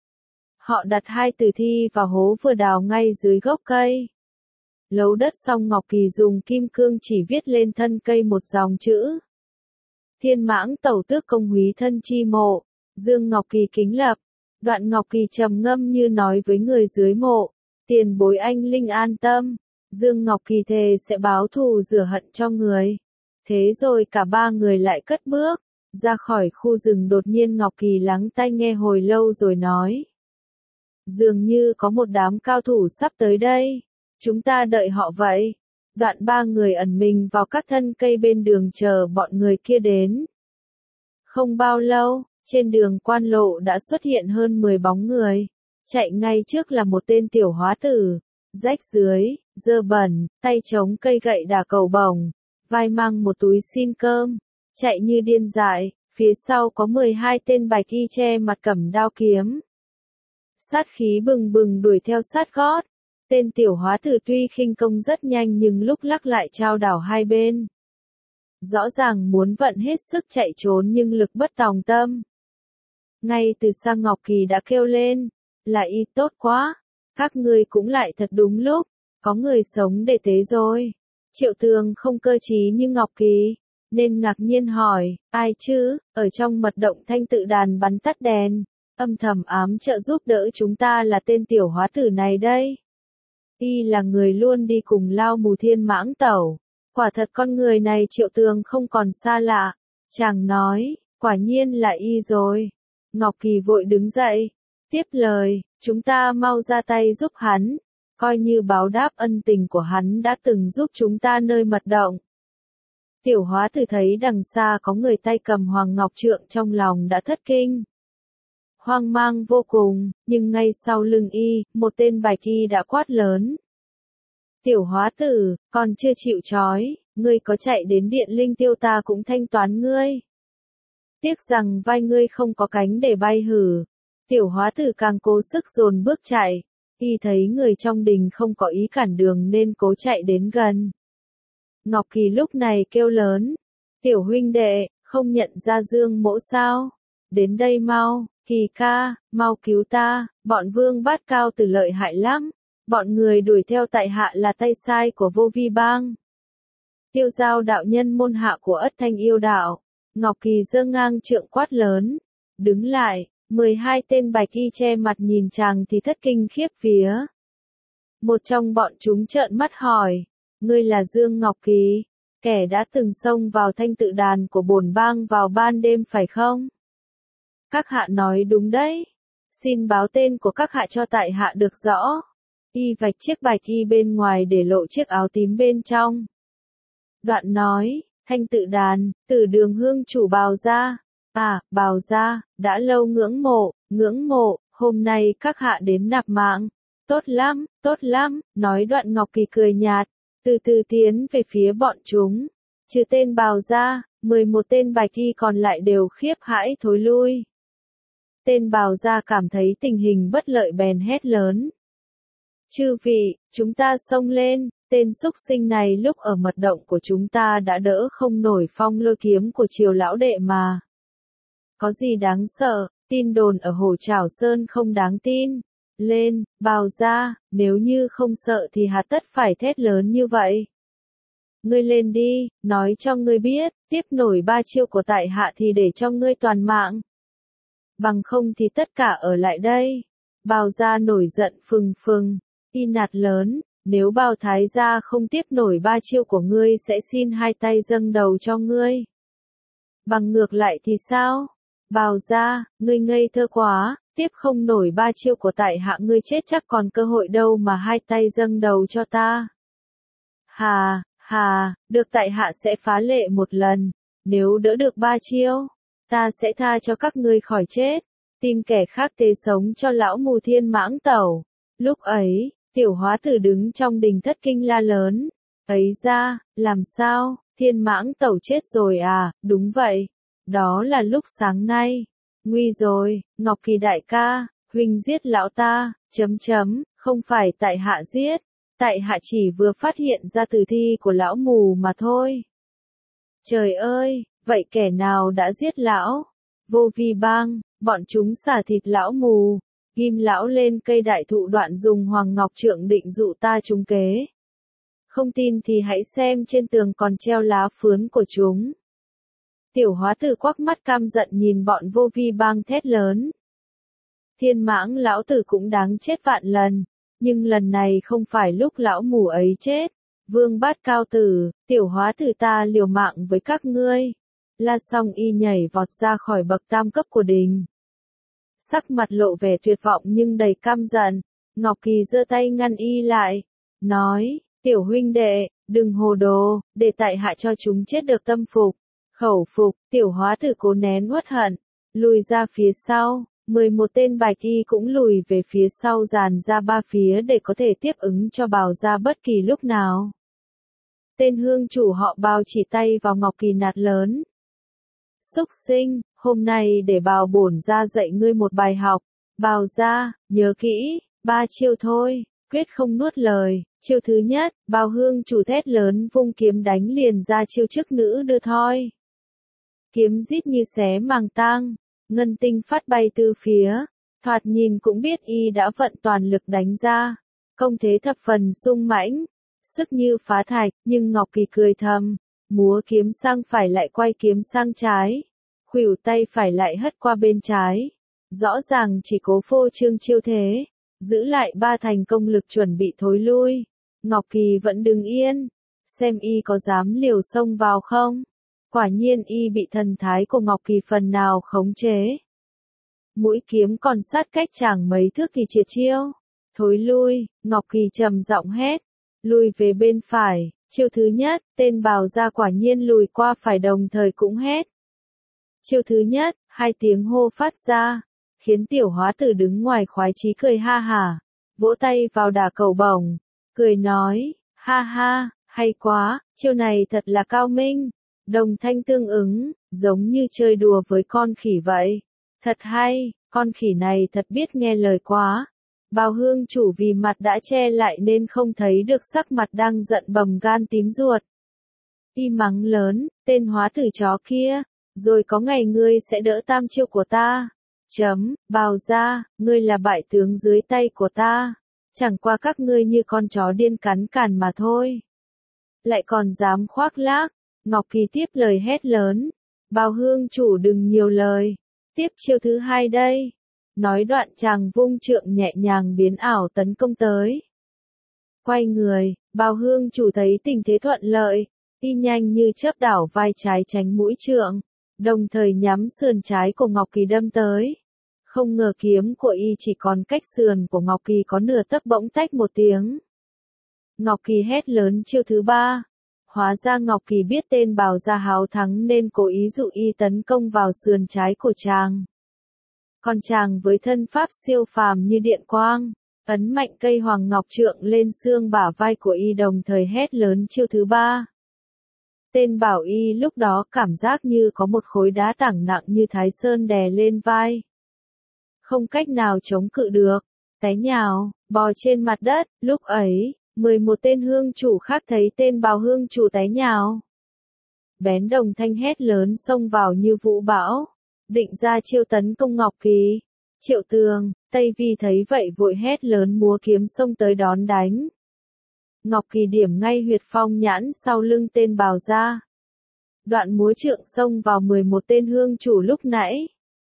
A: Họ đặt hai tử thi vào hố vừa đào ngay dưới gốc cây. Lấu đất xong Ngọc Kỳ dùng kim cương chỉ viết lên thân cây một dòng chữ. Thiên Mãng Tẩu Tước Công Húy Thân Chi Mộ, Dương Ngọc Kỳ kính lập. Đoạn Ngọc Kỳ trầm ngâm như nói với người dưới mộ, tiền bối anh linh an tâm, Dương Ngọc Kỳ thề sẽ báo thù rửa hận cho người. Thế rồi cả ba người lại cất bước, ra khỏi khu rừng. Đột nhiên Ngọc Kỳ lắng tai nghe hồi lâu rồi nói. Dường như có một đám cao thủ sắp tới đây, chúng ta đợi họ vậy. Đoạn ba người ẩn mình vào các thân cây bên đường chờ bọn người kia đến. Không bao lâu, trên đường quan lộ đã xuất hiện hơn mười bóng người. Chạy ngay trước là một tên tiểu hóa tử, rách dưới, dơ bẩn, tay chống cây gậy đà cầu bổng. Vai mang một túi xin cơm, chạy như điên dại, phía sau có mười hai tên bạch y che mặt cầm đao kiếm. Sát khí bừng bừng đuổi theo sát gót, tên tiểu hóa tử tuy khinh công rất nhanh nhưng lúc lắc lại trao đảo hai bên. Rõ ràng muốn vận hết sức chạy trốn nhưng lực bất tòng tâm. Ngay từ xa Ngọc Kỳ đã kêu lên, là y tốt quá, các ngươi cũng lại thật đúng lúc, có người sống để tế rồi. Triệu Tường không cơ trí như Ngọc Kỳ, nên ngạc nhiên hỏi, ai chứ, ở trong mật động Thanh Tự Đàn bắn tắt đèn, âm thầm ám trợ giúp đỡ chúng ta là tên tiểu hóa tử này đây. Y là người luôn đi cùng Lao Mù Thiên Mãng Tẩu, Quả thật con người này Triệu Tường không còn xa lạ. Chàng nói, quả nhiên là y rồi. Ngọc Kỳ vội đứng dậy, tiếp lời, chúng ta mau ra tay giúp hắn, coi như báo đáp ân tình của hắn đã từng giúp chúng ta nơi mật động. Tiểu Hóa Tử thấy đằng xa có người tay cầm Hoàng Ngọc Trượng trong lòng đã thất kinh. Hoang mang vô cùng, nhưng ngay sau lưng y, một tên bạch y đã quát lớn. Tiểu Hóa Tử, còn chưa chịu trói, ngươi có chạy đến Điện Linh Tiêu ta cũng thanh toán ngươi. Tiếc rằng vai ngươi không có cánh để bay hử. Tiểu Hóa Tử càng cố sức dồn bước chạy, y thấy người trong đình không có ý cản đường nên cố chạy đến gần. Ngọc Kỳ lúc này kêu lớn, tiểu huynh đệ, không nhận ra Dương Mỗ sao? Đến đây mau, Kỳ ca, mau cứu ta, bọn Vương Bát Cao Tử lợi hại lắm, bọn người đuổi theo tại hạ là tay sai của Vô Vi Bang. Tiêu Giao đạo nhân môn hạ của Ất Thanh Yêu đạo. Ngọc Kỳ giơ ngang trượng quát lớn, đứng lại, mười hai tên bạch y che mặt nhìn chàng thì thất kinh khiếp vía. Một trong bọn chúng trợn mắt hỏi, ngươi là Dương Ngọc Kỳ, kẻ đã từng xông vào thanh tự đàn của bổn bang vào ban đêm phải không? Các hạ nói đúng đấy, xin báo tên của các hạ cho tại hạ được rõ. Y vạch chiếc bạch y bên ngoài để lộ chiếc áo tím bên trong. Đoạn nói, thanh tự đàn, Tử Đường hương chủ Bào gia. À, Bào gia, đã lâu ngưỡng mộ, ngưỡng mộ, hôm nay các hạ đến nạp mạng. Tốt lắm, tốt lắm, nói đoạn Ngọc Kỳ cười nhạt, từ từ tiến về phía bọn chúng. Trừ tên Bào gia, mười một tên bạch y còn lại đều khiếp hãi thối lui. Tên Bào gia cảm thấy tình hình bất lợi bèn hét lớn. Chư vị, chúng ta xông lên, tên xúc sinh này lúc ở mật động của chúng ta đã đỡ không nổi phong lôi kiếm của Triều lão đệ mà. Có gì đáng sợ, tin đồn ở Hồ Trảo Sơn không đáng tin. Lên, Bào gia, nếu như không sợ thì hà tất phải thét lớn như vậy. Ngươi lên đi, nói cho ngươi biết, tiếp nổi ba chiêu của tại hạ thì để cho ngươi toàn mạng. Bằng không thì tất cả ở lại đây. Bào gia nổi giận phừng phừng, y nạt lớn, nếu Bào thái gia không tiếp nổi ba chiêu của ngươi sẽ xin hai tay dâng đầu cho ngươi. Bằng ngược lại thì sao? Bào gia, ngươi ngây thơ quá, tiếp không nổi ba chiêu của tại hạ ngươi chết chắc còn cơ hội đâu mà hai tay dâng đầu cho ta. Hà, hà, được tại hạ sẽ phá lệ một lần, nếu đỡ được ba chiêu, ta sẽ tha cho các ngươi khỏi chết, tìm kẻ khác tế sống cho lão mù Thiên Mãng Tẩu. Lúc ấy, Tiểu Hóa Tử đứng trong đình thất kinh la lớn, ấy ra, làm sao, Thiên Mãng Tẩu chết rồi à, đúng vậy, đó là lúc sáng nay, nguy rồi, Ngọc Kỳ đại ca, huynh giết lão ta, chấm chấm, không phải tại hạ giết, tại hạ chỉ vừa phát hiện ra tử thi của lão mù mà thôi. Trời ơi, vậy kẻ nào đã giết lão? Vô Vi Bang, bọn chúng xả thịt lão mù, ghim lão lên cây đại thụ đoạn dùng Hoàng Ngọc Trượng định dụ ta trúng kế. Không tin thì hãy xem trên tường còn treo lá phướn của chúng. Tiểu Hóa Tử quắc mắt cam giận nhìn bọn Vô Vi Bang thét lớn. Thiên Mãng lão tử cũng đáng chết vạn lần, nhưng lần này không phải lúc lão mù ấy chết. Vương Bát Cao Tử, Tiểu Hóa Tử ta liều mạng với các ngươi. La xong y nhảy vọt ra khỏi bậc tam cấp của đình. Sắc mặt lộ vẻ tuyệt vọng nhưng đầy căm giận, Ngọc Kỳ giơ tay ngăn y lại, nói, tiểu huynh đệ, đừng hồ đồ, để tại hạ cho chúng chết được tâm phục, khẩu phục. Tiểu Hóa Tử cố nén uất hận, lùi ra phía sau, mười một tên bạch y cũng lùi về phía sau dàn ra ba phía để có thể tiếp ứng cho Bào gia bất kỳ lúc nào. Tên hương chủ họ Bào chỉ tay vào Ngọc Kỳ nạt lớn. Xúc sinh, hôm nay để Bào bổn gia dạy ngươi một bài học. Bào gia, nhớ kỹ, ba chiêu thôi, quyết không nuốt lời. Chiêu thứ nhất, Bào hương chủ thét lớn vung kiếm đánh liền ra chiêu trước nữ đưa thoi. Kiếm rít như xé màng tang, ngân tinh phát bay từ phía, thoạt nhìn cũng biết y đã vận toàn lực đánh ra. Công thế thập phần sung mãnh, sức như phá thạch, nhưng Ngọc Kỳ cười thầm, múa kiếm sang phải lại quay kiếm sang trái, khuỷu tay phải lại hất qua bên trái. Rõ ràng chỉ cố phô trương chiêu thế, giữ lại ba thành công lực chuẩn bị thối lui. Ngọc Kỳ vẫn đứng yên, xem y có dám liều xông vào không. Quả nhiên y bị thần thái của Ngọc Kỳ phần nào khống chế. Mũi kiếm còn sát cách chàng mấy thước thì triệt chiêu. Thối lui, Ngọc Kỳ trầm giọng hét. Lui về bên phải, chiêu thứ nhất, tên bào ra quả nhiên lùi qua phải đồng thời cũng hét. Chiêu thứ nhất, hai tiếng hô phát ra, khiến tiểu hóa tử đứng ngoài khoái chí cười ha hả, vỗ tay vào đà cầu bổng, cười nói, ha ha, hay quá, chiêu này thật là cao minh, đồng thanh tương ứng, giống như chơi đùa với con khỉ vậy. Thật hay, con khỉ này thật biết nghe lời quá. Bào hương chủ vì mặt đã che lại nên không thấy được sắc mặt đang giận bầm gan tím ruột. Y mắng lớn, tên hóa tử chó kia, rồi có ngày ngươi sẽ đỡ tam chiêu của ta. Chấm, bào ra, ngươi là bại tướng dưới tay của ta. Chẳng qua các ngươi như con chó điên cắn càn mà thôi. Lại còn dám khoác lác. Ngọc Kỳ tiếp lời hét lớn. Bào hương chủ đừng nhiều lời. Tiếp chiêu thứ hai đây. Nói đoạn chàng vung trượng nhẹ nhàng biến ảo tấn công tới. Quay người, bào hương chủ thấy tình thế thuận lợi. Y nhanh như chớp đảo vai trái tránh mũi trượng. Đồng thời nhắm sườn trái của Ngọc Kỳ đâm tới. Không ngờ kiếm của y chỉ còn cách sườn của Ngọc Kỳ có nửa tấc bỗng tách một tiếng. Ngọc Kỳ hét lớn chiêu thứ ba. Hóa ra Ngọc Kỳ biết tên bào ra háo thắng nên cố ý dụ y tấn công vào sườn trái của chàng. Còn chàng với thân pháp siêu phàm như điện quang, ấn mạnh cây hoàng ngọc trượng lên xương bả vai của y đồng thời hét lớn chiêu thứ ba. Tên bảo y lúc đó cảm giác như có một khối đá tảng nặng như Thái Sơn đè lên vai. Không cách nào chống cự được, té nhào, bò trên mặt đất, lúc ấy, mười một tên hương chủ khác thấy tên bào hương chủ té nhào. Bén đồng thanh hét lớn xông vào như vũ bão, định ra chiêu tấn công Ngọc Kỳ. Triệu Tường, Tây Vi thấy vậy vội hét lớn múa kiếm xông tới đón đánh. Ngọc Kỳ điểm ngay huyệt phong nhãn sau lưng tên bào ra. Đoạn múa trượng xông vào mười một tên hương chủ lúc nãy.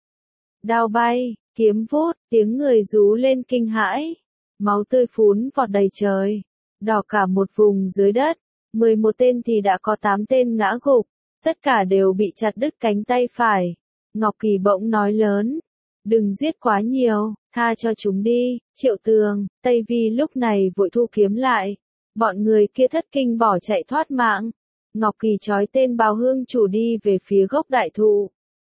A: Đao bay, kiếm vút, tiếng người rú lên kinh hãi. Máu tươi phún vọt đầy trời, đỏ cả một vùng dưới đất. mười một tên thì đã có tám tên ngã gục, tất cả đều bị chặt đứt cánh tay phải. Ngọc Kỳ bỗng nói lớn, đừng giết quá nhiều, tha cho chúng đi. Triệu Tường, Tây Vi lúc này vội thu kiếm lại. Bọn người kia thất kinh bỏ chạy thoát mạng. Ngọc Kỳ trói tên bào hương chủ đi về phía gốc đại thụ.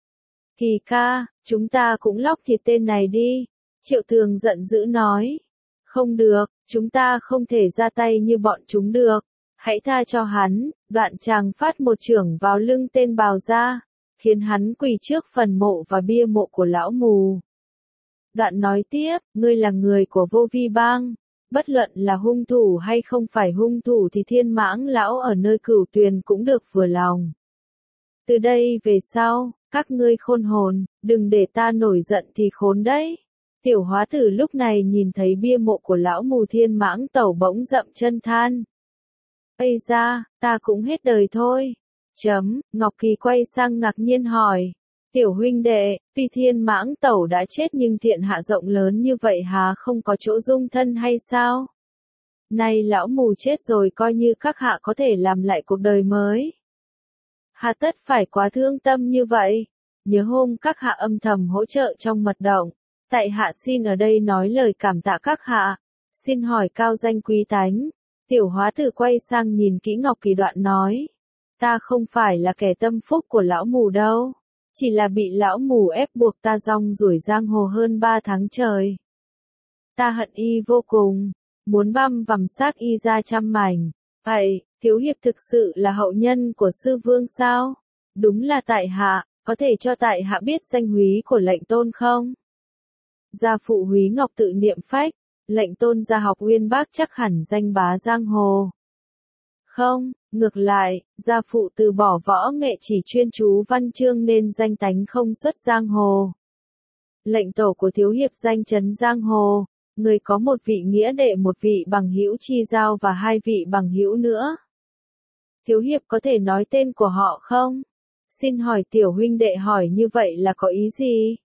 A: Kỳ ca, chúng ta cũng lóc thịt tên này đi. Triệu Tường giận dữ nói. Không được, chúng ta không thể ra tay như bọn chúng được. Hãy tha cho hắn. Đoạn chàng phát một chưởng vào lưng tên bào ra, khiến hắn quỳ trước phần mộ và bia mộ của lão mù. Đoạn nói tiếp, ngươi là người của Vô Vi Bang. Bất luận là hung thủ hay không phải hung thủ thì Thiên Mãng lão ở nơi Cửu Tuyền cũng được vừa lòng. Từ đây về sau, các ngươi khôn hồn, đừng để ta nổi giận thì khốn đấy. Tiểu hóa tử lúc này nhìn thấy bia mộ của lão mù Thiên Mãng tẩu bỗng dậm chân than. Ây da, ta cũng hết đời thôi. Chấm, Ngọc Kỳ quay sang ngạc nhiên hỏi. Tiểu huynh đệ, tuy Thiên Mãng tẩu đã chết nhưng thiên hạ rộng lớn như vậy hà không có chỗ dung thân hay sao? Nay lão mù chết rồi coi như các hạ có thể làm lại cuộc đời mới. Hà tất phải quá thương tâm như vậy. Nhớ hôm các hạ âm thầm hỗ trợ trong mật động. Tại hạ xin ở đây nói lời cảm tạ các hạ. Xin hỏi cao danh quý tánh. Tiểu hóa tử quay sang nhìn kỹ Ngọc Kỳ đoạn nói. Ta không phải là kẻ tâm phúc của lão mù đâu. Chỉ là bị lão mù ép buộc ta rong ruổi giang hồ hơn ba tháng trời. Ta hận y vô cùng, muốn băm vằm xác y ra trăm mảnh. Vậy, thiếu hiệp thực sự là hậu nhân của sư vương sao? Đúng là tại hạ, có thể cho tại hạ biết danh húy của lệnh tôn không? Gia phụ húy ngọc tự niệm phách, lệnh tôn gia học uyên bác chắc hẳn danh bá giang hồ. Không, ngược lại, gia phụ từ bỏ võ nghệ chỉ chuyên chú văn chương nên danh tánh không xuất giang hồ. Lệnh tổ của thiếu hiệp danh chấn giang hồ, người có một vị nghĩa đệ, một vị bằng hữu chi giao và hai vị bằng hữu nữa. Thiếu hiệp có thể nói tên của họ không? Xin hỏi tiểu huynh đệ hỏi như vậy là có ý gì?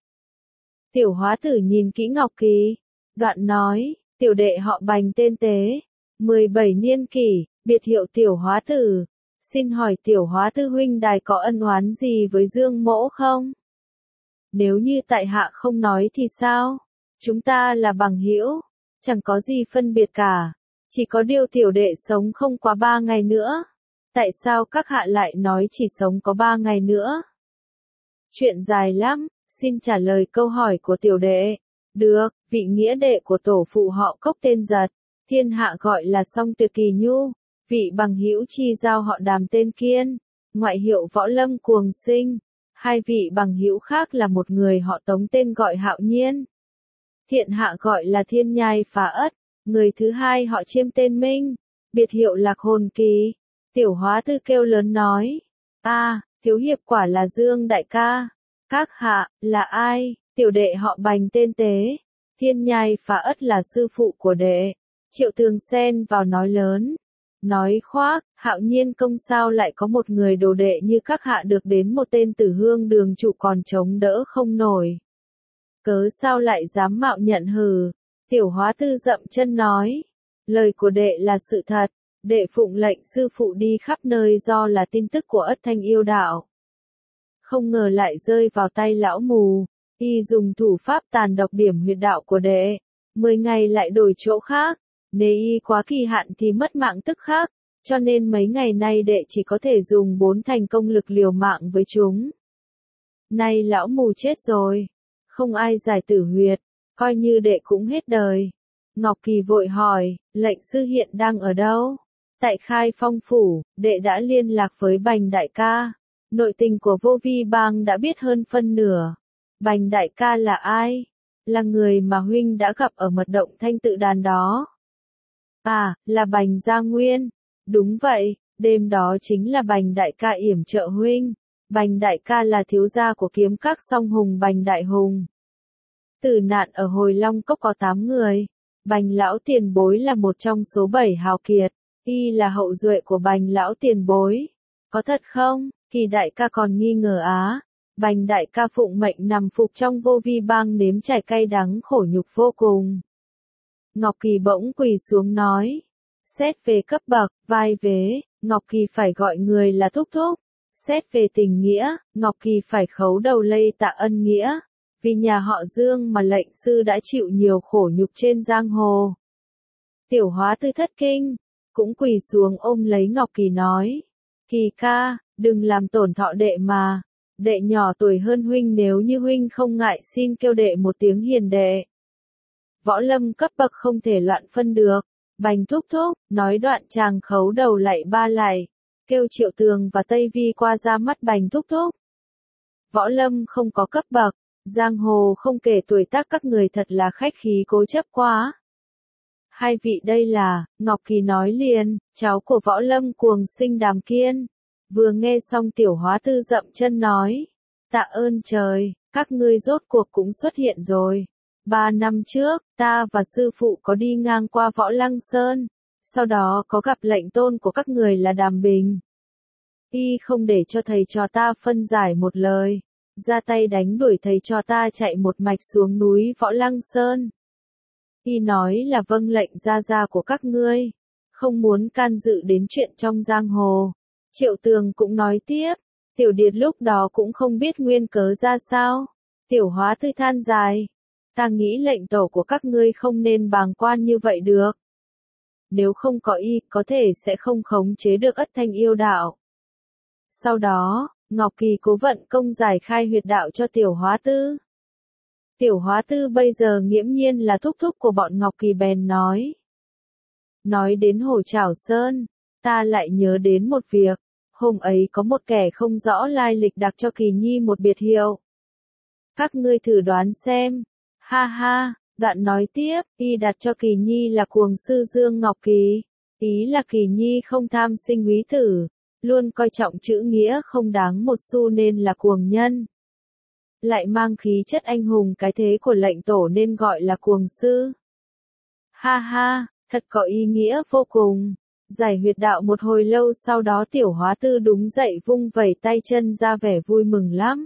A: Tiểu hóa tử nhìn kỹ Ngọc Kỳ, đoạn nói, tiểu đệ họ Bành tên Tế, mười bảy niên kỷ, biệt hiệu Tiểu Hóa Tử. Xin hỏi Tiểu Hóa Tư huynh đài có ân oán gì với Dương Mỗ không? Nếu như tại hạ không nói thì sao? Chúng ta là bằng hữu, chẳng có gì phân biệt cả. Chỉ có điều tiểu đệ sống không quá ba ngày nữa. Tại sao các hạ lại nói chỉ sống có ba ngày nữa? Chuyện dài lắm, xin trả lời câu hỏi của tiểu đệ. Được, vị nghĩa đệ của tổ phụ họ Cốc tên Giật, thiên hạ gọi là Song Tuyệt Kỳ Nhu. Vị bằng hữu chi giao họ Đàm tên Kiên, ngoại hiệu Võ Lâm Cuồng Sinh. Hai vị bằng hữu khác là một người họ Tống tên gọi Hạo Nhiên, thiện hạ gọi là Thiên Nhai Phá Ất. Người thứ hai họ Chiêm tên Minh, biệt hiệu Lạc Hồn Kỳ. Tiểu Hóa Tư kêu lớn nói, a à, thiếu hiệp quả là Dương đại ca. Các hạ, là ai? Tiểu đệ họ Bành tên Tế, Thiên Nhai Phá Ất là sư phụ của đệ. Triệu Tường xen vào nói lớn, nói khoác, Hạo Nhiên công sao lại có một người đồ đệ như các hạ được đến một tên Tử Hương đường chủ còn chống đỡ không nổi. Cớ sao lại dám mạo nhận hừ? Tiểu Hóa Tư dậm chân nói, lời của đệ là sự thật, đệ phụng lệnh sư phụ đi khắp nơi do là tin tức của Ất Thanh yêu đạo. Không ngờ lại rơi vào tay lão mù, y dùng thủ pháp tàn độc điểm huyệt đạo của đệ, mười ngày lại đổi chỗ khác, nếu y quá kỳ hạn thì mất mạng tức khắc, cho nên mấy ngày nay đệ chỉ có thể dùng bốn thành công lực liều mạng với chúng. Nay lão mù chết rồi, không ai giải tử huyệt, coi như đệ cũng hết đời. Ngọc Kỳ vội hỏi, lệnh sư hiện đang ở đâu? Tại Khai Phong Phủ, đệ đã liên lạc với Bành đại ca. Nội tình của Vô Vi Bang đã biết hơn phân nửa. Bành đại ca là ai? Là người mà huynh đã gặp ở mật động Thanh Tự Đàn đó. À, là Bành Gia Nguyên. Đúng vậy, đêm đó chính là Bành đại ca yểm trợ huynh. Bành đại ca là thiếu gia của kiếm các song hùng Bành Đại Hùng. Tử nạn ở Hồi Long Cốc có tám người. Bành lão tiền bối là một trong số bảy hào kiệt. Y là hậu duệ của Bành lão tiền bối. Có thật không? Kỳ đại ca còn nghi ngờ á. Bành đại ca phụng mệnh nằm phục trong Vô Vi Bang nếm trải cay đắng khổ nhục vô cùng. Ngọc Kỳ bỗng quỳ xuống nói. Xét về cấp bậc, vai vế, Ngọc Kỳ phải gọi người là thúc thúc. Xét về tình nghĩa, Ngọc Kỳ phải khấu đầu lây tạ ân nghĩa. Vì nhà họ Dương mà lệnh sư đã chịu nhiều khổ nhục trên giang hồ. Tiểu Hóa Tư thất kinh, cũng quỳ xuống ôm lấy Ngọc Kỳ nói. Kỳ ca, đừng làm tổn thọ đệ mà. Đệ nhỏ tuổi hơn huynh, nếu như huynh không ngại xin kêu đệ một tiếng hiền đệ. Võ lâm cấp bậc không thể loạn phân được. Bành thúc thúc, nói đoạn chàng khấu đầu lạy ba lạy, kêu Triệu Tường và Tây Vi qua ra mắt Bành thúc thúc. Võ lâm không có cấp bậc, giang hồ không kể tuổi tác, các người thật là khách khí cố chấp quá. Hai vị đây là, Ngọc Kỳ nói liền, cháu của Võ Lâm Cuồng Sinh Đàm Kiên. Vừa nghe xong Tiểu Hóa Tư dậm chân nói, tạ ơn trời, các ngươi rốt cuộc cũng xuất hiện rồi. Ba năm trước, ta và sư phụ có đi ngang qua Võ Lăng Sơn, sau đó có gặp lệnh tôn của các người là Đàm Bình. Y không để cho thầy trò ta phân giải một lời, ra tay đánh đuổi thầy trò ta chạy một mạch xuống núi Võ Lăng Sơn. Y nói là vâng lệnh gia gia của các ngươi, không muốn can dự đến chuyện trong giang hồ. Triệu Tường cũng nói tiếp, Tiểu Điệt lúc đó cũng không biết nguyên cớ ra sao. Tiểu Hóa Tư than dài, ta nghĩ lệnh tổ của các ngươi không nên bàng quan như vậy được. Nếu không có y, có thể sẽ không khống chế được Ất Thanh yêu đạo. Sau đó, Ngọc Kỳ cố vận công giải khai huyệt đạo cho Tiểu Hóa Tư. Tiểu Hóa Tư bây giờ nghiễm nhiên là thúc thúc của bọn Ngọc Kỳ bèn nói. Nói đến Hồ Trảo Sơn, ta lại nhớ đến một việc, hôm ấy có một kẻ không rõ lai lịch đặt cho Kỳ Nhi một biệt hiệu. Các ngươi thử đoán xem, ha ha, đoạn nói tiếp, y đặt cho Kỳ Nhi là Cuồng Sư Dương Ngọc Kỳ, ý là Kỳ Nhi không tham sinh úy tử, luôn coi trọng chữ nghĩa không đáng một xu nên là cuồng nhân. Lại mang khí chất anh hùng cái thế của lệnh tổ nên gọi là Cuồng Sư. Ha ha, thật có ý nghĩa vô cùng. Giải huyệt đạo một hồi lâu sau đó Tiểu Hóa Tư đúng dậy vung vẩy tay chân ra vẻ vui mừng lắm.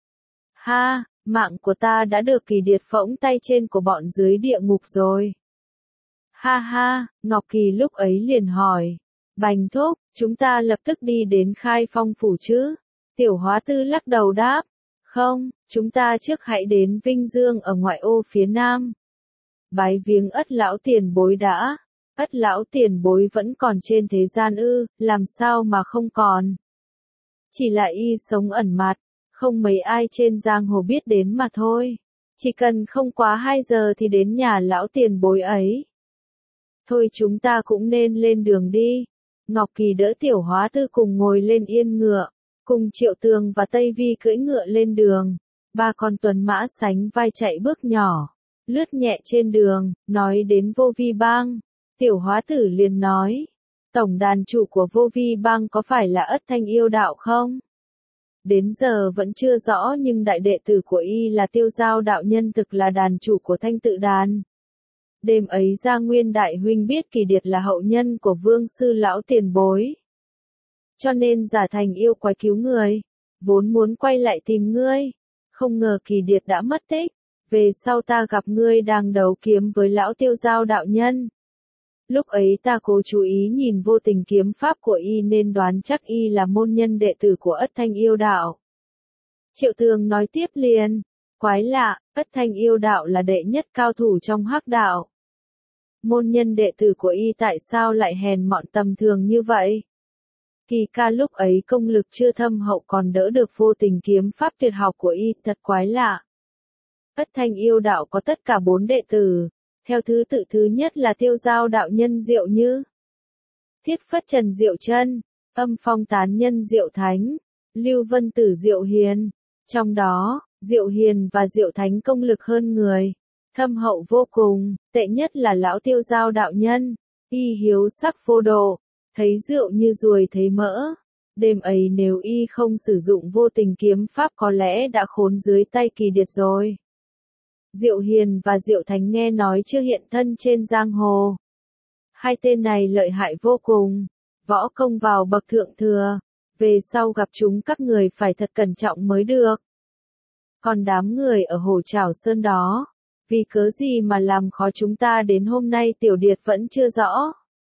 A: Ha, mạng của ta đã được Kỳ Điệt phỗng tay trên của bọn dưới địa ngục rồi. Ha ha, Ngọc Kỳ lúc ấy liền hỏi. Bành thúc, chúng ta lập tức đi đến Khai Phong phủ chứ? Tiểu Hóa Tư lắc đầu đáp. Không, chúng ta trước hãy đến Vinh Dương ở ngoại ô phía nam. Bái viếng Ất lão tiền bối đã. Ất lão tiền bối vẫn còn trên thế gian ư, làm sao mà không còn. Chỉ là y sống ẩn mặt, không mấy ai trên giang hồ biết đến mà thôi. Chỉ cần không quá hai giờ thì đến nhà lão tiền bối ấy. Thôi chúng ta cũng nên lên đường đi. Ngọc Kỳ đỡ Tiểu Hóa Tư cùng ngồi lên yên ngựa, cùng Triệu Tường và Tây Vi cưỡi ngựa lên đường. Ba con tuần mã sánh vai chạy bước nhỏ, lướt nhẹ trên đường, nói đến Vô Vi Bang. Tiểu Hóa Tử liền nói, tổng đàn chủ của Vô Vi Bang có phải là Ất Thanh Yêu Đạo không? Đến giờ vẫn chưa rõ nhưng đại đệ tử của y là Tiêu Giao đạo nhân thực là đàn chủ của Thanh Tự đàn. Đêm ấy Gia Nguyên đại huynh biết Kỳ Điệt là hậu nhân của Vương sư lão tiền bối, cho nên giả thành yêu quái cứu người, vốn muốn quay lại tìm ngươi, không ngờ Kỳ Điệt đã mất tích. Về sau ta gặp ngươi đang đấu kiếm với lão Tiêu Giao đạo nhân. Lúc ấy ta cố chú ý nhìn vô tình kiếm pháp của y nên đoán chắc y là môn nhân đệ tử của Ất Thanh Yêu Đạo. Triệu Tường nói tiếp liền, quái lạ, Ất Thanh Yêu Đạo là đệ nhất cao thủ trong hắc đạo. Môn nhân đệ tử của y tại sao lại hèn mọn tầm thường như vậy? Kỳ ca lúc ấy công lực chưa thâm hậu còn đỡ được vô tình kiếm pháp tuyệt học của y, thật quái lạ. Ất Thanh Yêu Đạo có tất cả bốn đệ tử, theo thứ tự thứ nhất là Tiêu Giao đạo nhân Diệu Như, Thiết Phất Trần Diệu Chân, Âm Phong tán nhân Diệu Thánh, Lưu Vân Tử Diệu Hiền. Trong đó, Diệu Hiền và Diệu Thánh công lực hơn người, thâm hậu vô cùng, tệ nhất là lão Tiêu Giao đạo nhân, y hiếu sắc vô độ, thấy rượu như ruồi thấy mỡ. Đêm ấy nếu y không sử dụng vô tình kiếm pháp có lẽ đã khốn dưới tay Kỳ Điệt rồi. Diệu Hiền và Diệu Thánh nghe nói chưa hiện thân trên giang hồ. Hai tên này lợi hại vô cùng, võ công vào bậc thượng thừa, về sau gặp chúng các người phải thật cẩn trọng mới được. Còn đám người ở Hồ Trảo Sơn đó, vì cớ gì mà làm khó chúng ta đến hôm nay Tiểu Điệt vẫn chưa rõ.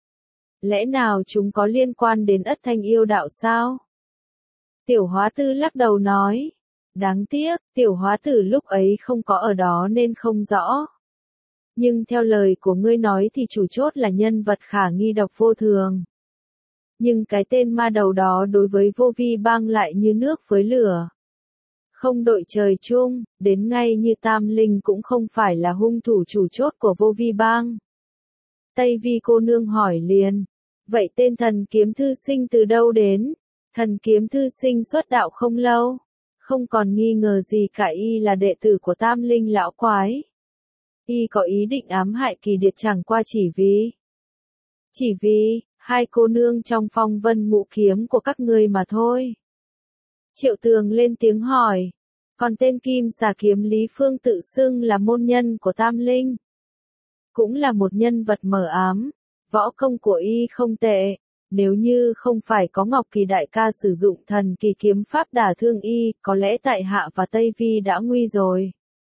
A: Lẽ nào chúng có liên quan đến Ất Thanh Yêu Đạo sao? Tiểu Hóa Tư lắc đầu nói. Đáng tiếc, Tiểu Hóa Tử lúc ấy không có ở đó nên không rõ. Nhưng theo lời của ngươi nói thì chủ chốt là nhân vật khả nghi độc vô thường. Nhưng cái tên ma đầu đó đối với Vô Vi Bang lại như nước với lửa. Không đội trời chung, đến ngay như Tam Linh cũng không phải là hung thủ chủ chốt của Vô Vi Bang. Tây Vi cô nương hỏi liền, vậy tên thần kiếm thư sinh từ đâu đến? Thần kiếm thư sinh xuất đạo không lâu, không còn nghi ngờ gì cả y là đệ tử của Tam Linh lão quái. Y có ý định ám hại Kỳ Điệt chẳng qua chỉ vì, chỉ vì, hai cô nương trong phong vân ngũ kiếm của các ngươi mà thôi. Triệu Tường lên tiếng hỏi, còn tên Kim Xà Kiếm Lý Phương tự xưng là môn nhân của Tam Linh. Cũng là một nhân vật mờ ám, võ công của y không tệ. Nếu như không phải có Ngọc Kỳ đại ca sử dụng thần kỳ kiếm pháp đả thương y, có lẽ tại hạ và Tây Vi đã nguy rồi.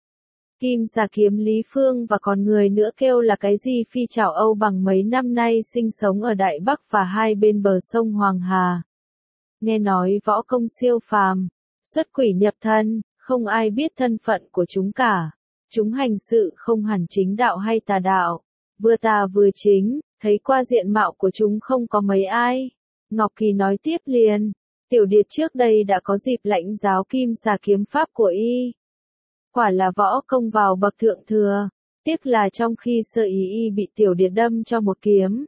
A: Kim Xà Kiếm Lý Phương và còn người nữa kêu là cái gì Phi Trảo Âu bằng mấy năm nay sinh sống ở Đại Bắc và hai bên bờ sông Hoàng Hà. Nghe nói võ công siêu phàm, xuất quỷ nhập thân, không ai biết thân phận của chúng cả. Chúng hành sự không hẳn chính đạo hay tà đạo, vừa tà vừa chính. Thấy qua diện mạo của chúng không có mấy ai. Ngọc Kỳ nói tiếp liền, Tiểu Điệt trước đây đã có dịp lãnh giáo Kim Xà kiếm pháp của y. Quả là võ công vào bậc thượng thừa, tiếc là trong khi sơ ý y bị Tiểu Điệt đâm cho một kiếm.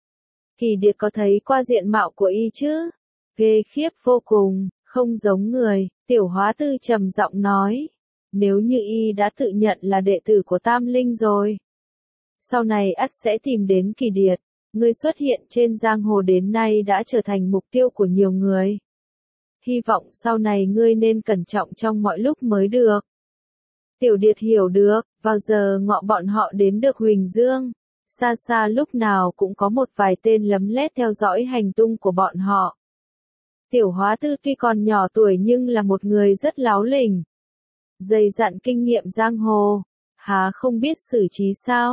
A: Kỳ Điệt có thấy qua diện mạo của y chứ? Ghê khiếp vô cùng, không giống người, Tiểu Hóa Tư trầm giọng nói. Nếu như y đã tự nhận là đệ tử của Tam Linh rồi, sau này ắt sẽ tìm đến Kỳ Điệt. Ngươi xuất hiện trên giang hồ đến nay đã trở thành mục tiêu của nhiều người. Hy vọng sau này ngươi nên cẩn trọng trong mọi lúc mới được. Tiểu Điệt hiểu được, vào giờ ngọ bọn họ đến được Huỳnh Dương. Xa xa lúc nào cũng có một vài tên lấm lét theo dõi hành tung của bọn họ. Tiểu Hóa Tư tuy còn nhỏ tuổi nhưng là một người rất láo lỉnh, dày dặn kinh nghiệm giang hồ, há không biết xử trí sao?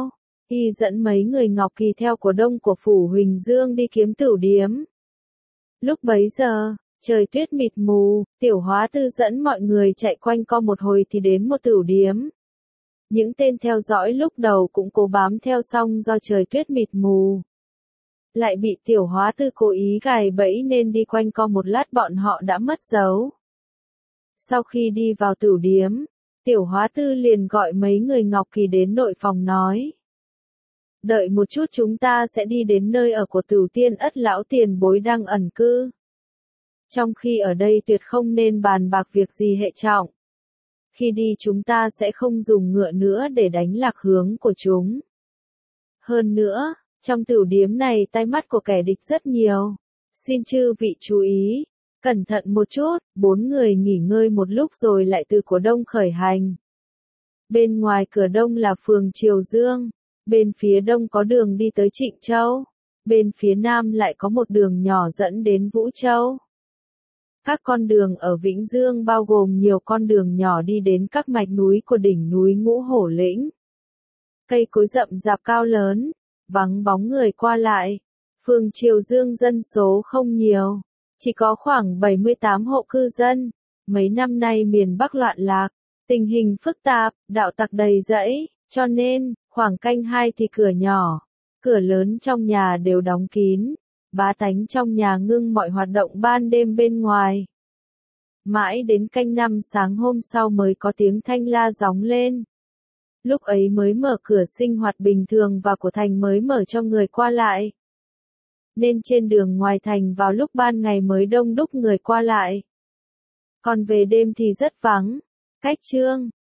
A: Y dẫn mấy người Ngọc Kỳ theo cổ đông của Phủ Huỳnh Dương đi kiếm tửu điếm. Lúc bấy giờ, trời tuyết mịt mù, Tiểu Hóa Tư dẫn mọi người chạy quanh co một hồi thì đến một tửu điếm. Những tên theo dõi lúc đầu cũng cố bám theo xong do trời tuyết mịt mù. Lại bị Tiểu Hóa Tư cố ý gài bẫy nên đi quanh co một lát bọn họ đã mất dấu. Sau khi đi vào tửu điếm, Tiểu Hóa Tư liền gọi mấy người Ngọc Kỳ đến nội phòng nói. Đợi một chút chúng ta sẽ đi đến nơi ở của Tửu Tiên Ất lão tiền bối đang ẩn cư. Trong khi ở đây tuyệt không nên bàn bạc việc gì hệ trọng. Khi đi chúng ta sẽ không dùng ngựa nữa để đánh lạc hướng của chúng. Hơn nữa, trong tửu điếm này tai mắt của kẻ địch rất nhiều. Xin chư vị chú ý, cẩn thận một chút, bốn người nghỉ ngơi một lúc rồi lại từ cửa đông khởi hành. Bên ngoài cửa đông là phường Triều Dương, bên phía đông có đường đi tới Trịnh Châu, bên phía nam lại có một đường nhỏ dẫn đến Vũ Châu. Các con đường ở Vĩnh Dương bao gồm nhiều con đường nhỏ đi đến các mạch núi của đỉnh núi Ngũ Hổ Lĩnh. Cây cối rậm rạp cao lớn, vắng bóng người qua lại. Phường Triều Dương dân số không nhiều, chỉ có khoảng bảy mươi tám hộ cư dân. Mấy năm nay miền Bắc loạn lạc, tình hình phức tạp, đạo tặc đầy rẫy, cho nên, khoảng canh hai thì cửa nhỏ, cửa lớn trong nhà đều đóng kín. Bá tánh trong nhà ngưng mọi hoạt động ban đêm bên ngoài. Mãi đến canh năm sáng hôm sau mới có tiếng thanh la gióng lên. Lúc ấy mới mở cửa sinh hoạt bình thường và của thành mới mở cho người qua lại. Nên trên đường ngoài thành vào lúc ban ngày mới đông đúc người qua lại. Còn về đêm thì rất vắng. Cách trương,